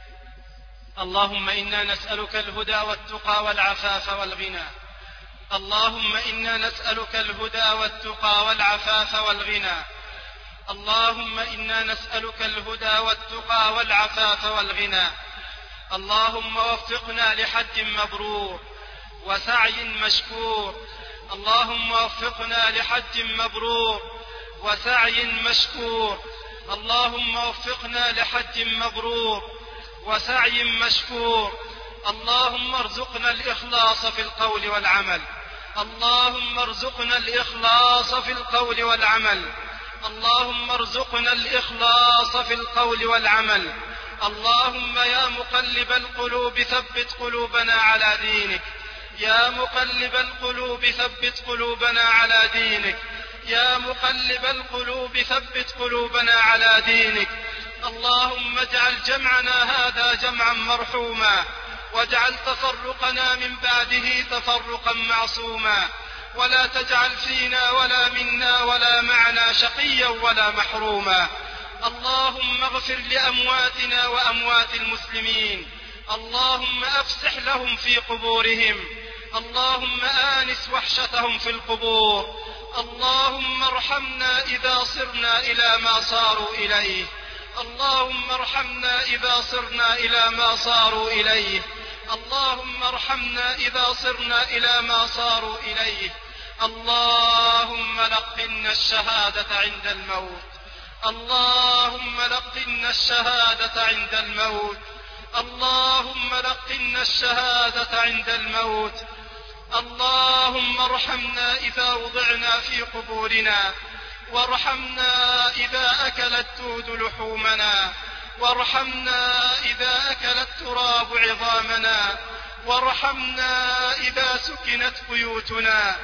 اللهم إنا نسألك الهدى والتقى والعفاف والغنى، اللهم إنا نسألك الهدى والتقى والعفاف والغنى، اللهم إنا نسألك الهدى والتقى والعفاف والغنى. اللهم وفقنا لحج مبرور وسعي مشكور، اللهم وفقنا لحج مبرور وسعي مشكور، اللهم وفقنا لحج مبرور وسعي مشكور، اللهم ارزقنا الإخلاص في القول والعمل. اللهم ارزقنا الإخلاص في القول والعمل. اللهم ارزقنا الإخلاص في القول والعمل. اللهم يا مقلب القلوب ثبت قلوبنا على دينك. يا مقلب القلوب ثبت قلوبنا على دينك. يا مقلب القلوب ثبت قلوبنا على دينك. اللهم اجعل جمعنا هذا جمعا مرحوما، واجعل تفرقنا من بعده تفرقا معصوما، ولا تجعل فينا ولا منا ولا معنا شقيا ولا محروما. اللهم اغفر لأمواتنا وأموات المسلمين. اللهم أفسح لهم في قبورهم. اللهم آنس وحشتهم في القبور. اللهم ارحمنا إذا صرنا إلى ما صاروا إليه. اللهم ارحمنا إذا صرنا إلى ما صاروا إليه. اللهم ارحمنا إذا صرنا إلى ما صاروا إليه. اللهم لقنا الشهادة عند الموت. اللهم لقنا الشهادة عند الموت. اللهم لقنا الشهادة عند الموت. اللهم ارحمنا إذا وضعنا في قبورنا، وارحمنا إذا أكل الدود لحومنا، وارحمنا إذا أكل التراب عظامنا، وارحمنا إذا سكنت بيوتنا،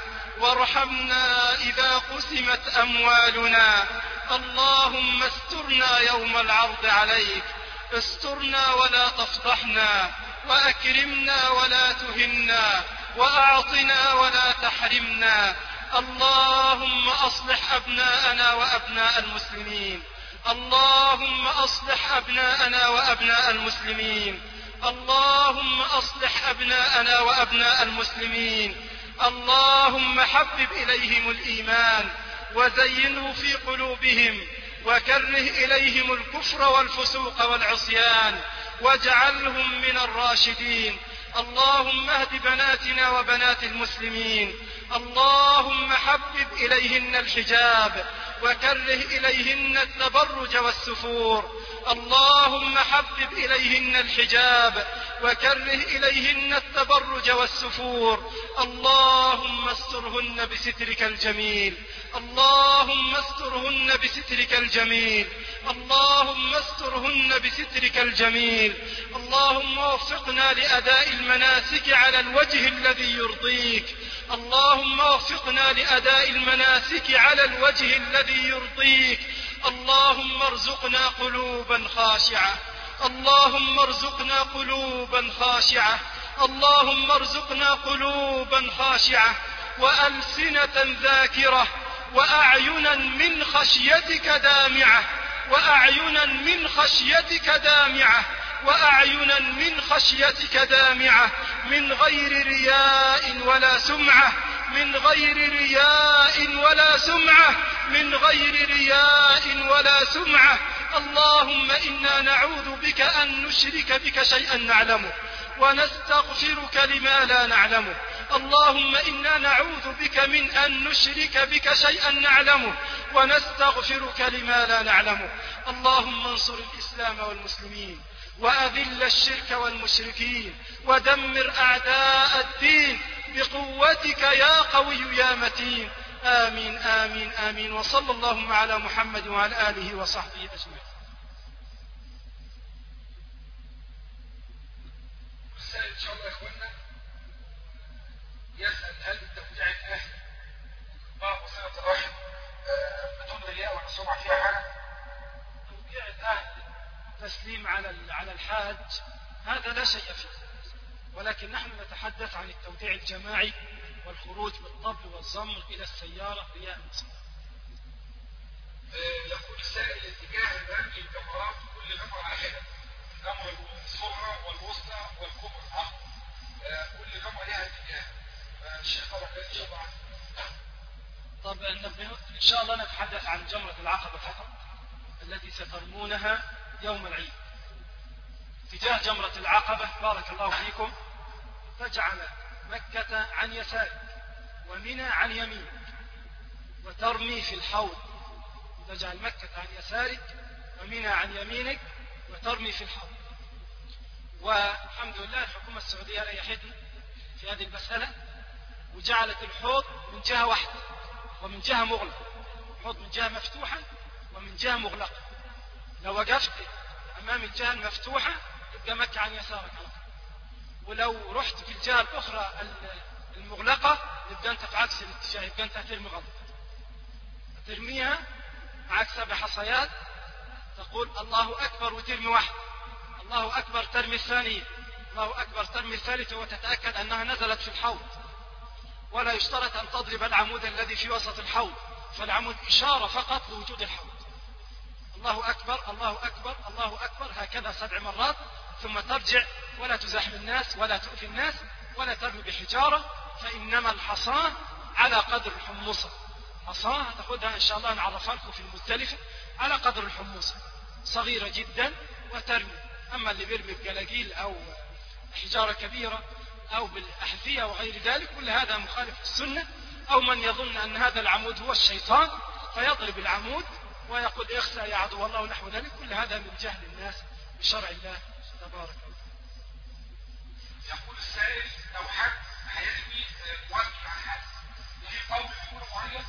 وارحمنا إذا قسمت أموالنا. اللهم استرنا يوم العرض عليك. استرنا ولا تفضحنا، وأكرمنا ولا تهنا، وأعطنا ولا تحرمنا. اللهم أصلح أبناءنا وأبناء المسلمين. اللهم أصلح أبناءنا وأبناء المسلمين. اللهم أصلح أبناءنا وأبناء المسلمين. اللهم حبب إليهم الإيمان وزينه في قلوبهم، وكره إليهم الكفر والفسوق والعصيان، واجعلهم من الراشدين. اللهم اهد بناتنا وبنات المسلمين. اللهم حبب إليهن الحجاب، وكره إليهن التبرج والسفور. اللهم حبب إليهن الحجاب، وكره إليهن التبرج والسفور. اللهم استرهن بسترك الجميل. اللهم استرهن بسترك الجميل. اللهم استرهن بسترك الجميل. اللهم وفقنا لأداء المناسك على الوجه الذي يرضيك. اللهم وفقنا لأداء المناسك على الوجه الذي يرضيك. اللهم ارزقنا قلوبا خاشعة. اللهم ارزقنا قلوبا خاشعة. اللهم ارزقنا قلوبا خاشعة، وألسنة ذاكرة، وأعينا من خشيتك دامعة، وأعينا من خشيتك دامعة، وأعينا من خشيتك دامعة، من غير رياء ولا سمعة، من غير رياء ولا سمعة، من غير رياء ولا سمعة. اللهم إنا نعوذ بك أن نشرك بك شيئا نعلمه، ونستغفرك لما لا نعلمه. اللهم إنا نعوذ بك من أن نشرك بك شيئا نعلمه، ونستغفرك لما لا نعلمه. اللهم انصر الإسلام والمسلمين، وأذل الشرك والمشركين، ودمر أعداء الدين بقوتك يا قوي يا متين. آمين آمين آمين. وصلى اللهم على محمد وعلى آله وصحبه أجمعين. إن شاء الله يا إخوانا يسأل هل التوزيع الأهل بعض صلة الرحم بدون رياء ولا سمعة فيها حاجة؟ توزيع الأهل تسليم على على الحاج هذا لا شيء فيه، ولكن نحن نتحدث عن التوديع الجماعي والخروج بالطبل والزمر إلى السيارة رياء المصلى. يقول السائل اتجاه رمي الجمرات كل جمرة واحدة، الجمرة الصغرى والوسطى والكبرى، كل جمرة لها اتجاه. الشيخ طبعا لا يجب عنه. طب إن شاء الله نتحدث عن جمرة العقبة فقط التي سترمونها يوم العيد. اتجاه جمرة العقبة بارك الله فيكم تجعل مكة عن يسارك ومنى عن يمينك، وترمي في الحوض. تجعل مكة عن يسارك ومنى عن يمينك، وترمي في الحوض. والحمد لله الحكومة السعودية ريحتنا في هذه المسألة، وجعلت الحوض من جهة واحدة ومن جهة مغلقة، الحوض من جهة مفتوحة ومن جهة مغلقة. لو وقفت أمام الجهة المفتوحة يبقى مكة عن يسارك، ولو رحت في الجهة الأخرى المغلقة يبقى أنت في عكس الاتجاه، يبقى أنت هترمي غلط. ترميها معك سبع حصيات، تقول الله أكبر وترمي واحد، الله أكبر ترمي الثانية، الله أكبر ترمي الثالثة، وتتأكد أنها نزلت في الحوض. ولا يشترط أن تضرب العمود الذي في وسط الحوض، فالعمود إشارة فقط لوجود الحوض. الله أكبر الله أكبر الله أكبر هكذا سبع مرات، ثم ترجع ولا تزاحم الناس ولا تؤذي الناس ولا ترمي بحجارة، فإنما الحصاة على قدر الحمصة. حصاة هتاخدها إن شاء الله نعرفها لكم في المزدلفة على قدر الحمصة، صغيرة جدا وترمي. أما اللي بيرمي بجلاجيل أو حجارة كبيرة أو بالأحذية وغير ذلك، كل هذا مخالف للسنة. أو من يظن أن هذا العمود هو الشيطان فيضرب العمود ويقول اخسى يا عدو الله ونحو ذلك، كل هذا من جهل الناس بشرع الله تبارك وتعالى. يقول السائل لو حد هيرمي وزن على حد في قول يكون معين.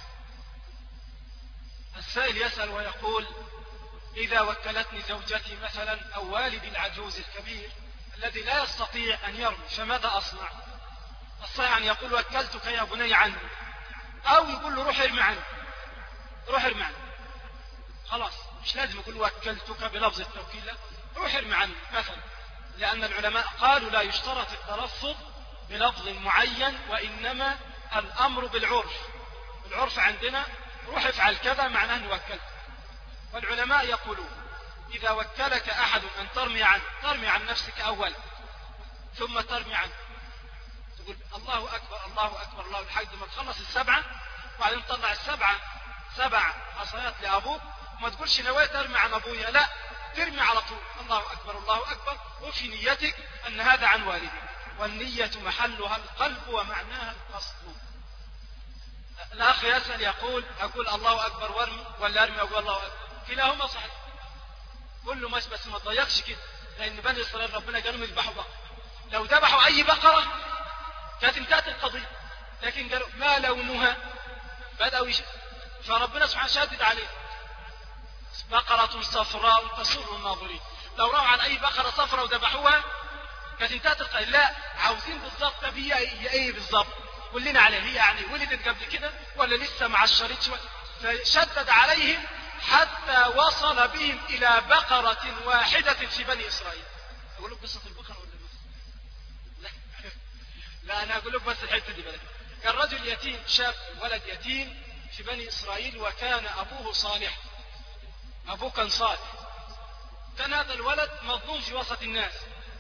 السائل يسأل ويقول إذا وكلتني زوجتي مثلا أو والدي العجوز الكبير الذي لا يستطيع أن يرمي فماذا أصنع؟ الصحيح أن يقول وكلتك يا بني عني، أو يقول له روح ارمي عني، روح ارمي عني، خلاص مش لازم يقول وكلتك بلفظ التوكيل، لا روح ارمي عني مثلا، لأن العلماء قالوا لا يشترط التلفظ بلفظ معين، وإنما الأمر بالعرف. العرف عندنا روح افعل كذا معناه نوكلت. والعلماء يقولون إذا وكلك أحد أن ترمي عنه، ترمي عن نفسك أولا ثم ترمي عنه، تقول الله أكبر الله أكبر الله لحد ما تخلص السبعة، وبعدين تطلع السبعة سبع حصيات لأبوك، وما تقولش نويت أرمي عن أبويا، لا ترمي على طول الله أكبر الله أكبر، وفي نيتك أن هذا عن والدي، والنية محلها القلب ومعناها القصد. الأخ يسأل يقول أقول الله أكبر وارمي ولا أرمي أقول الله أكبر؟ كلاهما صحيح، كله ماشي، بس ما تضيقش كده، لأن بني إسرائيل ربنا قالوا يذبحوا بقرة، لو ذبحوا أي بقرة كانت انتهت القضية، لكن قالوا ما لونها، بدأوا يش... فربنا سبحانه شدد عليه بقرة صفراء تسر الناظرين. لو راوا على أي بقرة صفراء وذبحوها كانت انتهت القضية، لا عاوزين بالضبط هي ايه بالضبط، قلنا عليه هي يعني ولدت قبل كده ولا لسه مع الشريط شوية، فشدد عليهم حتى وصل بهم إلى بقرة واحدة في بني إسرائيل. أقول لك قصة البقرة ولا لا؟ لا أنا أقول لك بس الحتة دي بلد. كان رجل يتيم، شاب ولد يتيم في بني إسرائيل، وكان أبوه صالح، أبوه كان صالح، كان هذا الولد مظلوم في وسط الناس.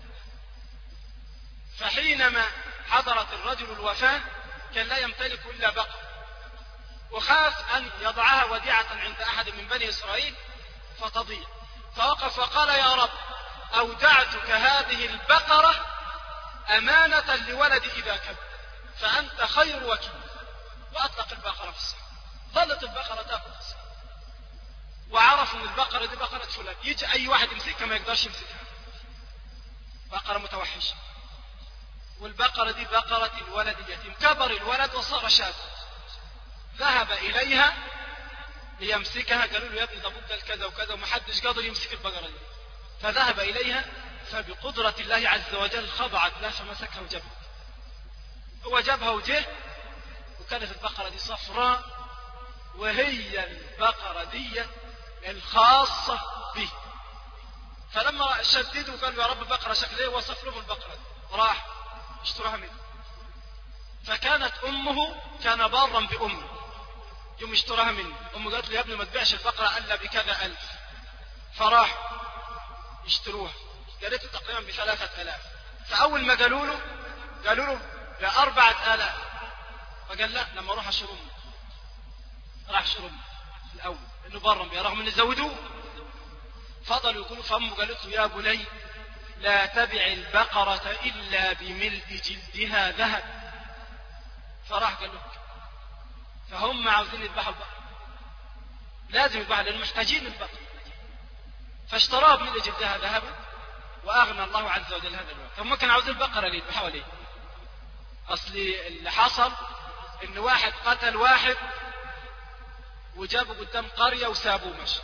فحينما حضرت الرجل الوفاة كان لا يمتلك إلا بقرة، وخاف أن يضعها وديعة عند أحد من بني إسرائيل فتضيع، فوقف وقال يا رب أودعتك هذه البقرة أمانة لولدي إذا كبر، فأنت خير وكيل، وأطلق البقرة في السحر. ظلت البقرة تأكل في السحر، وعرفوا من البقرة دي بقرة فلان، يجي أي واحد يمسكها ما يقدرش يمسكها، بقرة متوحشة. والبقرة دي بقرة الولد اليتيم، كبر الولد وصار شاب، ذهب إليها ليمسكها، قالوا له يا ابني ده ابوك كذا وكذا ومحدش قادر يمسك البقرة دي، فذهب إليها، فبقدرة الله عز وجل خضعت له فمسكها وجبها، وجبها وجه، وكانت البقرة دي صفراء، وهي البقرة دي الخاصة به. فلما شددوا قالوا يا رب بقرة شكلها، وصف لهم البقرة دي، راح اشتراها منه. فكانت أمه كان بارا بأمه، يوم اشتراها منه، أمه قالت له يا ابني ما تبيعش البقرة إلا بكذا ألف، فراح يشتروها، قالت له تقريبا بثلاثة آلاف. فأول ما قالوا له قالوا له بأربعة آلاف، فقال لا لما أروح أشتري أمه، راح اشتري أمه الأول إنه بارا بها رغم إن زودوه. فضلوا يقولوا، فأمه قالت له يا بني لا تبع البقرة إلا بملء جلدها ذهب. فراح قال له، فهم عاوزين يذبحوا البقرة، لازم يذبحوا لأنهم محتاجين البقرة، فاشتراها بملء جلدها ذهبا وأغنى الله عز وجل هذا الوقت. هم كانوا عاوزين البقرة ليه يذبحوها ليه؟ أصل اللي حصل إن واحد قتل واحد وجابوا قدام قرية وسابوه مشي،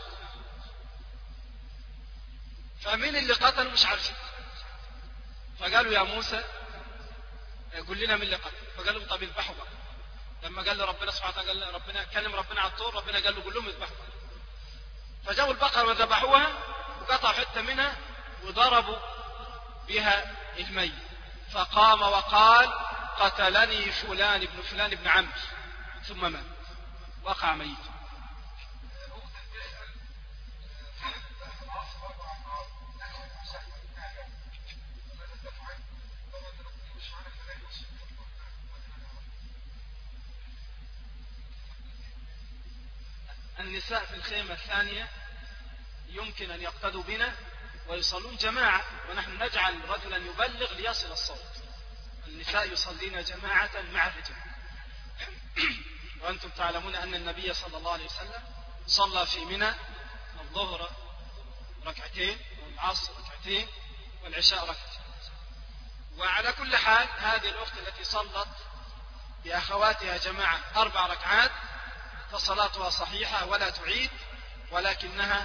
فمين اللي قتل مش عارفين، فقالوا يا موسى قول لنا مين اللي قتل، فقالوا طب يذبحوا بقى. لما قال له ربنا سبحانه وتعالى قال ربنا كلم ربنا على الطور، ربنا قال له قول لهم يذبحوا، فجابوا البقرة وذبحوها وقطعوا حتة منها وضربوا بها الميت، فقام وقال قتلني فلان ابن فلان ابن عمرو، ثم مات وقع ميت. النساء في الخيمة الثانية يمكن أن يقتدوا بنا ويصلون جماعة، ونحن نجعل رجلا يبلغ ليصل الصوت. النساء يصلين جماعة مع الرجال. وأنتم تعلمون أن النبي صلى الله عليه وسلم صلى في منى الظهر ركعتين والعصر ركعتين والعشاء ركعتين. وعلى كل حال هذه الأخت التي صلت بأخواتها جماعة أربع ركعات فصلاتها صحيحة ولا تعيد، ولكنها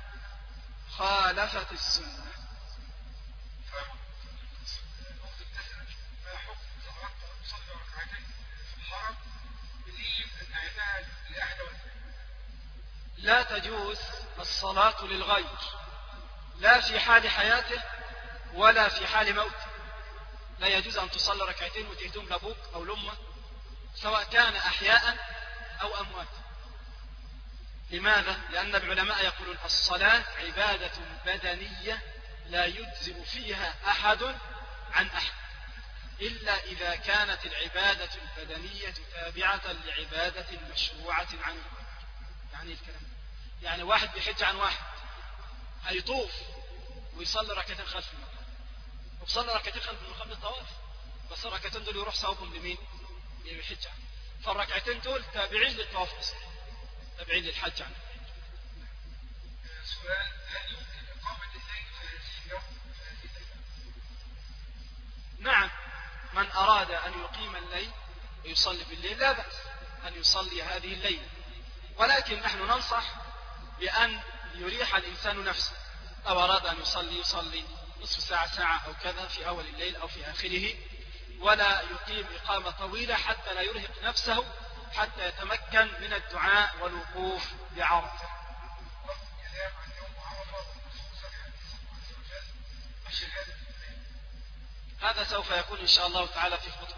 خالفت السنة. لا تجوز الصلاة للغير لا في حال حياته ولا في حال موته. لا يجوز أن تصلي ركعتين وتهدم لأبوك أو لأمك سواء كان أحياء أو أموات. لماذا؟ لأن العلماء يقولون الصلاة عبادة بدنية لا يجزئ فيها أحد عن أحد إلا إذا كانت العبادة البدنية تابعة لعبادة مشروعة عن الغير. يعني الكلام يعني واحد بيحج عن واحد هيطوف ويصلي ركعتين خلف المقام، ويصلي ركعتين خلف المقام الطواف، بس الركعتين دول يروح ثوابهم لمين؟ اللي بيحج عنه. فالركعتين دول تابعين للطواف اصلا، تابعين للحج عنه. سؤال: هل يمكن إقامة الليل في هذه اليوم في هذه الليلة؟ نعم، من أراد أن يقيم الليل ويصلي بالليل لا بأس أن يصلي هذه الليلة، ولكن نحن ننصح بأن يريح الإنسان نفسه. لو أراد أن يصلي يصلي نصف ساعة ساعة أو كذا في أول الليل أو في آخره، ولا يقيم إقامة طويلة حتى لا يرهق نفسه، حتى يتمكن من الدعاء والوقوف بعرفة. هذا سوف يكون إن شاء الله تعالى في خطبة.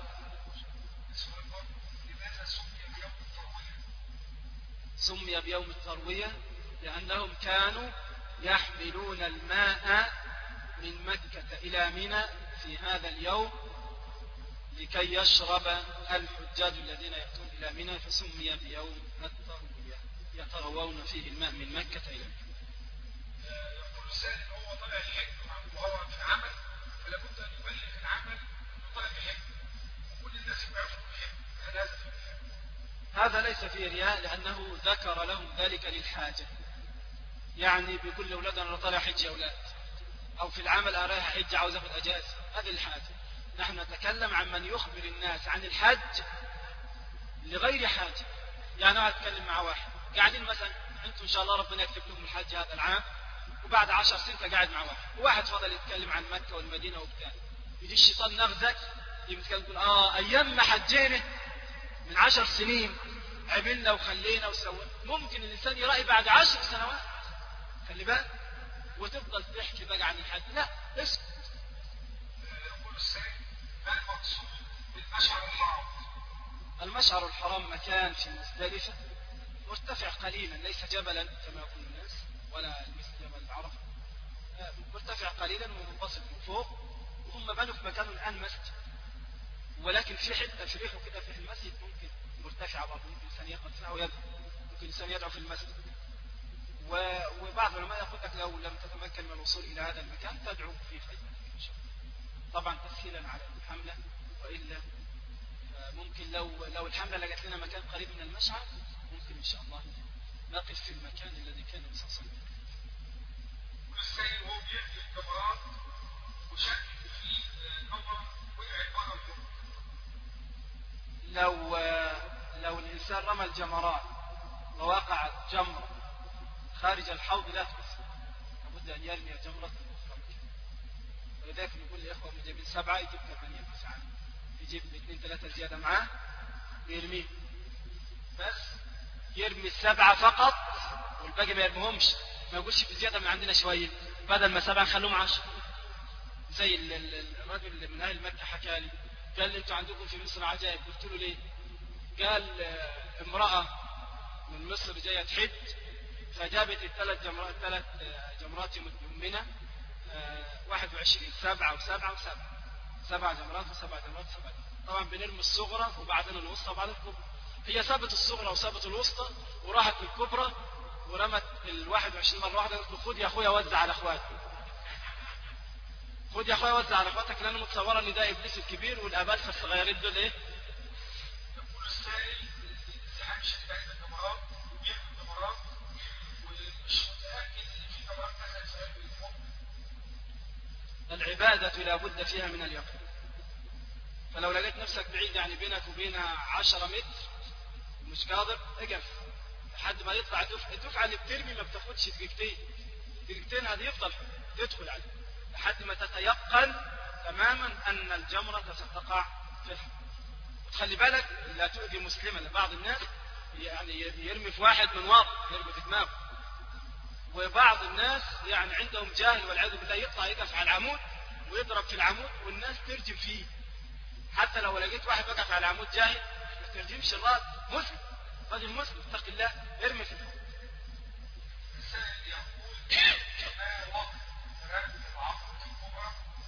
سمي بيوم التروية لأنهم كانوا يحملون الماء من مكة إلى منى في هذا اليوم لكي يشرب الحجاج الذين يأتون إلى منى، فسمي بيوم التروية، يتروون فيه الماء من مكة إلى منى. يقول السائل إن هو طلع الحج وهو في عمل، فلا بد أن يبلغ العمل وطلع الحج وكل الناس يعرفوا الحج. هل هذا في الرياء؟ هذا ليس في رياء، لأنه ذكر لهم ذلك للحاجة. يعني بيقول لأولاد أنا طالع حج يا أولاد، أو في العمل أنا رايح حج عاوز أخذ أجازة، هذه الحاجة. نحن نتكلم عن من يخبر الناس عن الحج لغير حاجة. يعني أنا أتكلم مع واحد قاعدين مثلا أنتم إن شاء الله ربنا يكتب لكم الحج هذا العام، وبعد عشر سنين قاعد مع واحد وواحد فضل يتكلم عن مكة والمدينة وبتاع، يجي الشيطان نغزك يتكلم يقول آه أيام ما حجينا من عشر سنين عملنا وخلينا وسوينا. ممكن الإنسان يرأي بعد عشر سنوات، خلي بالك، وتفضل تحكي بقى عن الحج. لا، اسكت. يقول السائل: ما المقصود بالمشعر الحرام؟ المشعر الحرام مكان في مزدلفة مرتفع قليلا، ليس جبلا كما يقول الناس ولا مثل جبل عرفة، مرتفع قليلا ومنبسط من فوق، وهم بنوا في مكان الآن مسجد، ولكن في حتة في ريحه كده في المسجد ممكن مرتفعة برضه، ممكن الإنسان يقعد فيها ويدعو، ممكن الإنسان يدعو في المسجد. وبعض العلماء يقول لك لو لم تتمكن من الوصول إلى هذا المكان تدعو في خيمتك إن شاء الله، طبعا تسهيلا على الحملة، وإلا ممكن لو لو الحملة لقت لنا مكان قريب من المشعر ممكن إن شاء الله نقف في المكان الذي كان الرسول صلى الله عليه وسلم. والسائل وهو بيحكي الجمرات وشك في جمرة وقعت بره الجمرة. لو لو الإنسان رمى الجمرات ووقعت جمرة خارج الحوض لا تكفي، لابد أن يرمي جمرة أخرى. ولذلك نقول للإخوة مجيبين سبعة يجيب ثمانية تسعة، يجيب اثنين ثلاثة زيادة معاه ويرميه، بس يرمي السبعة فقط والباقي ما يرميهمش، ما يقولش في زيادة من عندنا شوية، بدل ما سبعة نخلوهم عشر. زي الرجل اللي من أهل مكة حكى لي، قال لي أنتوا عندكم في مصر عجائب. قلت له ليه؟ قال امرأة من مصر جاية تحج فجابت الثلاث جمرات ثلاث جمرات يوم منى واحد وعشرين، سبعة وسبعة وسبعة، سبع جمرات وسبع جمرات وسبع. طبعا بنرمي الصغرى وبعدين الوسطى وبعدين الكبرى. هي سابت الصغرى وسابت الوسطى وراحت للكبرى ورمت الواحد وعشرين مرة واحدة. قلت له خد يا أخويا وزع على أخواتك، خد يا أخويا وزع على أخواتك، لأن متصورة إن ده إبليس الكبير والأبالخة الصغيرين دول إيه؟ يقول السائل الزحام شديد عند الجمرات يرمي الجمرات ومش متأكد إن في جمرات مثلا سؤال بالفضل. العبادة لا بد فيها من اليقين، فلو لقيت نفسك بعيد يعني بينك وبينها عشرة متر ومش قادر اقف لحد ما يطلع الدفعة. الدفعة اللي بترمي ما بتاخدش دقيقتين، دقيقتين هذه يفضل تدخل عليه لحد ما تتيقن تماما أن الجمرة ستقع في الحرم. وتخلي بالك لا تؤذي مسلما، لبعض الناس يعني يرمي في واحد من ورا، يرمي في دماغه، وبعض الناس يعني عندهم جاهل والعياذ بالله يطلع يقف على العمود ويضرب في العمود والناس ترجم فيه. حتى لو لقيت واحد وقف على العمود جاهل ما ترجمش الراس، مسلم رجل مسلم اتق الله ارمي في الحوض. السائل يقول ما وقت رمي العقبة الكبرى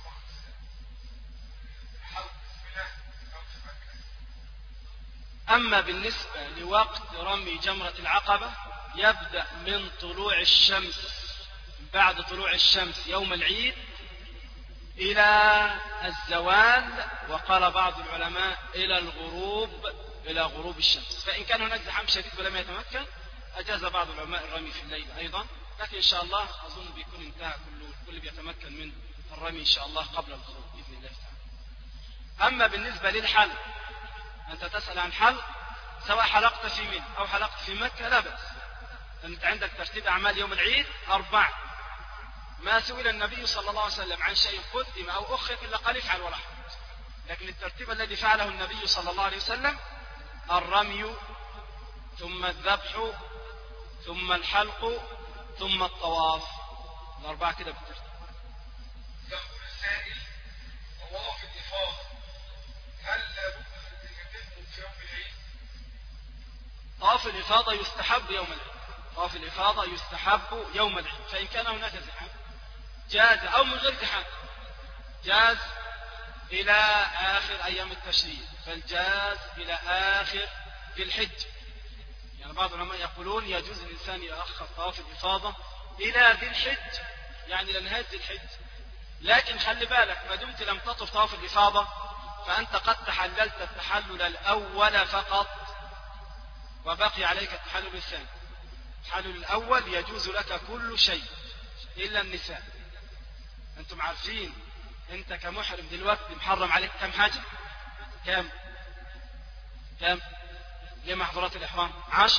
حول منى أو في مكة؟ أما بالنسبة لوقت رمي جمرة العقبة يبدأ من طلوع الشمس، بعد طلوع الشمس يوم العيد إلى الزوال، وقال بعض العلماء إلى الغروب، إلى غروب الشمس. فإن كان هناك زحام شديد ولم يتمكن أجاز بعض العلماء الرمي في الليل أيضا، لكن إن شاء الله أظن بيكون انتهى كل كل بيتمكن من الرمي إن شاء الله قبل الغروب بإذن الله تعالى. أما بالنسبة للحلق، أنت تسأل عن حلق سواء حلقت في منى أو حلقت في مكة لا بأس، أنت عندك ترتيب أعمال يوم العيد أربعة. ما سئل النبي صلى الله عليه وسلم عن شيء قدم أو أخر إلا قال افعل ولا حرج، لكن الترتيب الذي فعله النبي صلى الله عليه وسلم الرمي ثم الذبح ثم الحلق ثم الطواف، الأربعة كده بالترتيب. يقول السائل طواف الإفاضة هل لابد من تجديده في يوم العيد؟ طواف الإفاضة يستحب يوم العيد، طواف الإفاضة يستحب يوم العيد، فإن كان هناك زحام جاز أو من غير زحام جاز إلى آخر أيام التشريق، بل جاز إلى آخر ذي الحج. يعني بعض العلماء يقولون يجوز الإنسان يأخر طواف الإفاضة إلى ذي الحج، يعني لنهاية ذي الحج. لكن خلي بالك ما دمت لم تطف طواف الإفاضة فأنت قد تحللت التحلل الأول فقط وبقي عليك التحلل الثاني. التحلل الأول يجوز لك كل شيء إلا النساء. أنتم عارفين أنت كمحرم دلوقتي محرم عليك كم حاجة؟ كم؟ كم؟ ليه محظورات الإحرام؟ عشر.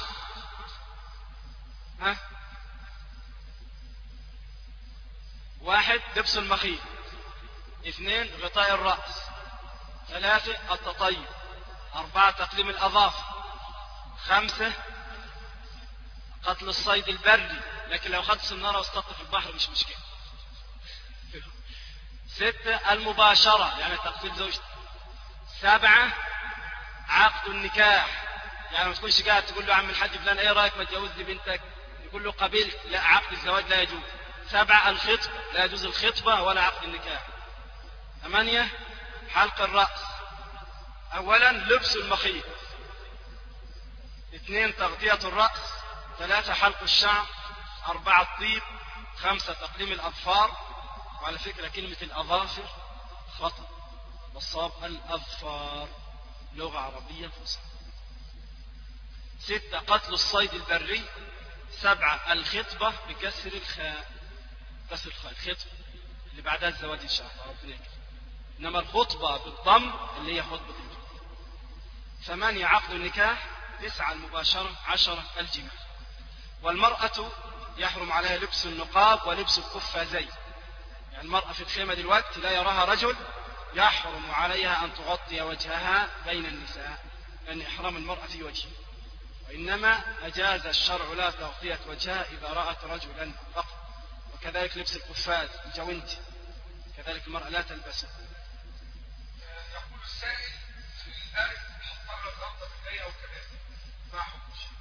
ها؟ واحد لبس المخيط، اثنين غطاء الرأس، ثلاثة التطيب، أربعة تقليم الأظافر، خمسة قتل الصيد البري، لكن لو خدت سنارة واصطدت في البحر مش مشكلة. ستة المباشرة يعني تقتيل زوجتك. سبعة عقد النكاح، يعني ما تكونش قاعد تقول له عم الحاج فلان ايه رايك ما تجوز لي بنتك، يقول له قبلت، لا عقد الزواج لا يجوز. سبعة الخطبة، لا يجوز الخطبة ولا عقد النكاح. ثمانية حلق الرأس، أولا لبس المخيط، اثنين تغطية الرأس، ثلاثة حلق الشعر، أربعة الطيب، خمسة تقليم الأظفار، وعلى فكرة كلمة الأظافر خطأ، والصواب الأظفار لغة عربية فصحى. ستة قتل الصيد البري. سبعة الخطبة بكسر الخاء، كسر الخاء الخطبة اللي بعدها الزواج إن شاء الله ربنا يكرم. إنما الخطبة بالضم اللي هي خطبة الجمعة. ثمانية عقد النكاح. تسعة المباشرة. عشرة الجماع. والمرأة يحرم عليها لبس النقاب ولبس القفازين. يعني المرأة في الخيمة دلوقتي لا يراها رجل، يحرم عليها أن تغطي وجهها بين النساء، لأن إحرام المرأة في وجهها. وإنما أجاز الشرع لا تغطية وجهها إذا رأت رجلا فقط. وكذلك لبس القفاز الجوانت كذلك المرأة لا تلبسه. يقول السائل في الآية حطها الغطة بالليل أو كذلك ما حكم؟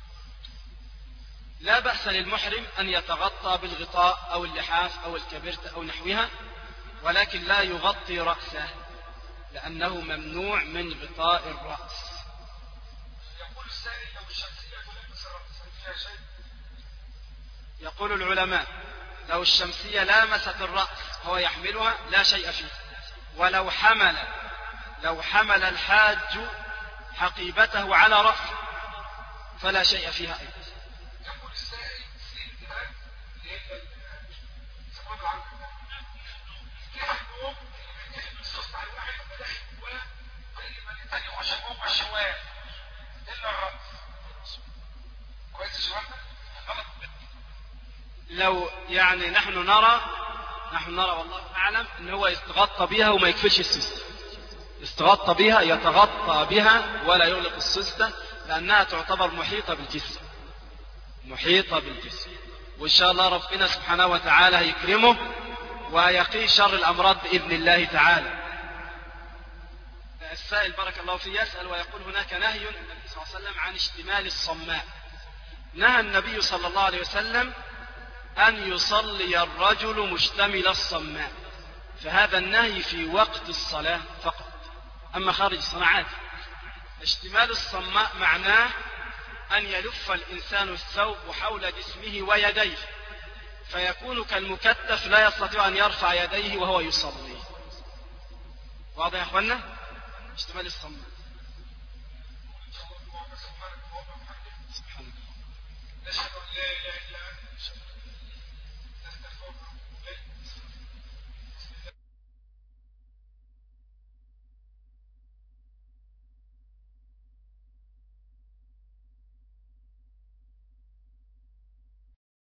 لا بأس للمحرم أن يتغطى بالغطاء أو اللحاف أو الكبرت أو نحوها، ولكن لا يغطي رأسه لأنه ممنوع من غطاء الرأس. يقول السائل لو الشمسية تلبس رأسها فيها شيء؟ يقول العلماء لو الشمسية لامست الرأس هو يحملها لا شيء فيه، ولو حمل لو حمل الحاج حقيبته على رأسه فلا شيء فيها أيضا. يقول السائل في الانتهاء لأن سبحانه عنه يحكم بالصوص على الواحد وقال عشان هم الشوال إلا الرأس. كويس الشوال غلط. لو يعني نحن نرى نحن نرى والله أعلم أن هو يستغطى بها وما يكفلش السوستة، يستغطى بها يتغطى بها ولا يغلق السوستة لأنها تعتبر محيطة بالجسم محيطة بالجسم. وإن شاء الله ربنا سبحانه وتعالى يكرمه ويقي شر الأمراض بإذن الله تعالى. السائل بارك الله فيه يسأل ويقول هناك نهي النبي صلى الله عليه وسلم عن اشتمال الصماء. نهى النبي صلى الله عليه وسلم أن يصلي الرجل مشتمل الصماء، فهذا النهي في وقت الصلاة فقط، أما خارج الصلاة عادي. اشتمال الصماء معناه أن يلف الإنسان الثوب حول جسمه ويديه فيكون كالمكتف لا يستطيع أن يرفع يديه وهو يصلي. واضح يا أخوانا؟ اشتمال الصماء. سبحانك. نشهد أن لا إله إلا أنت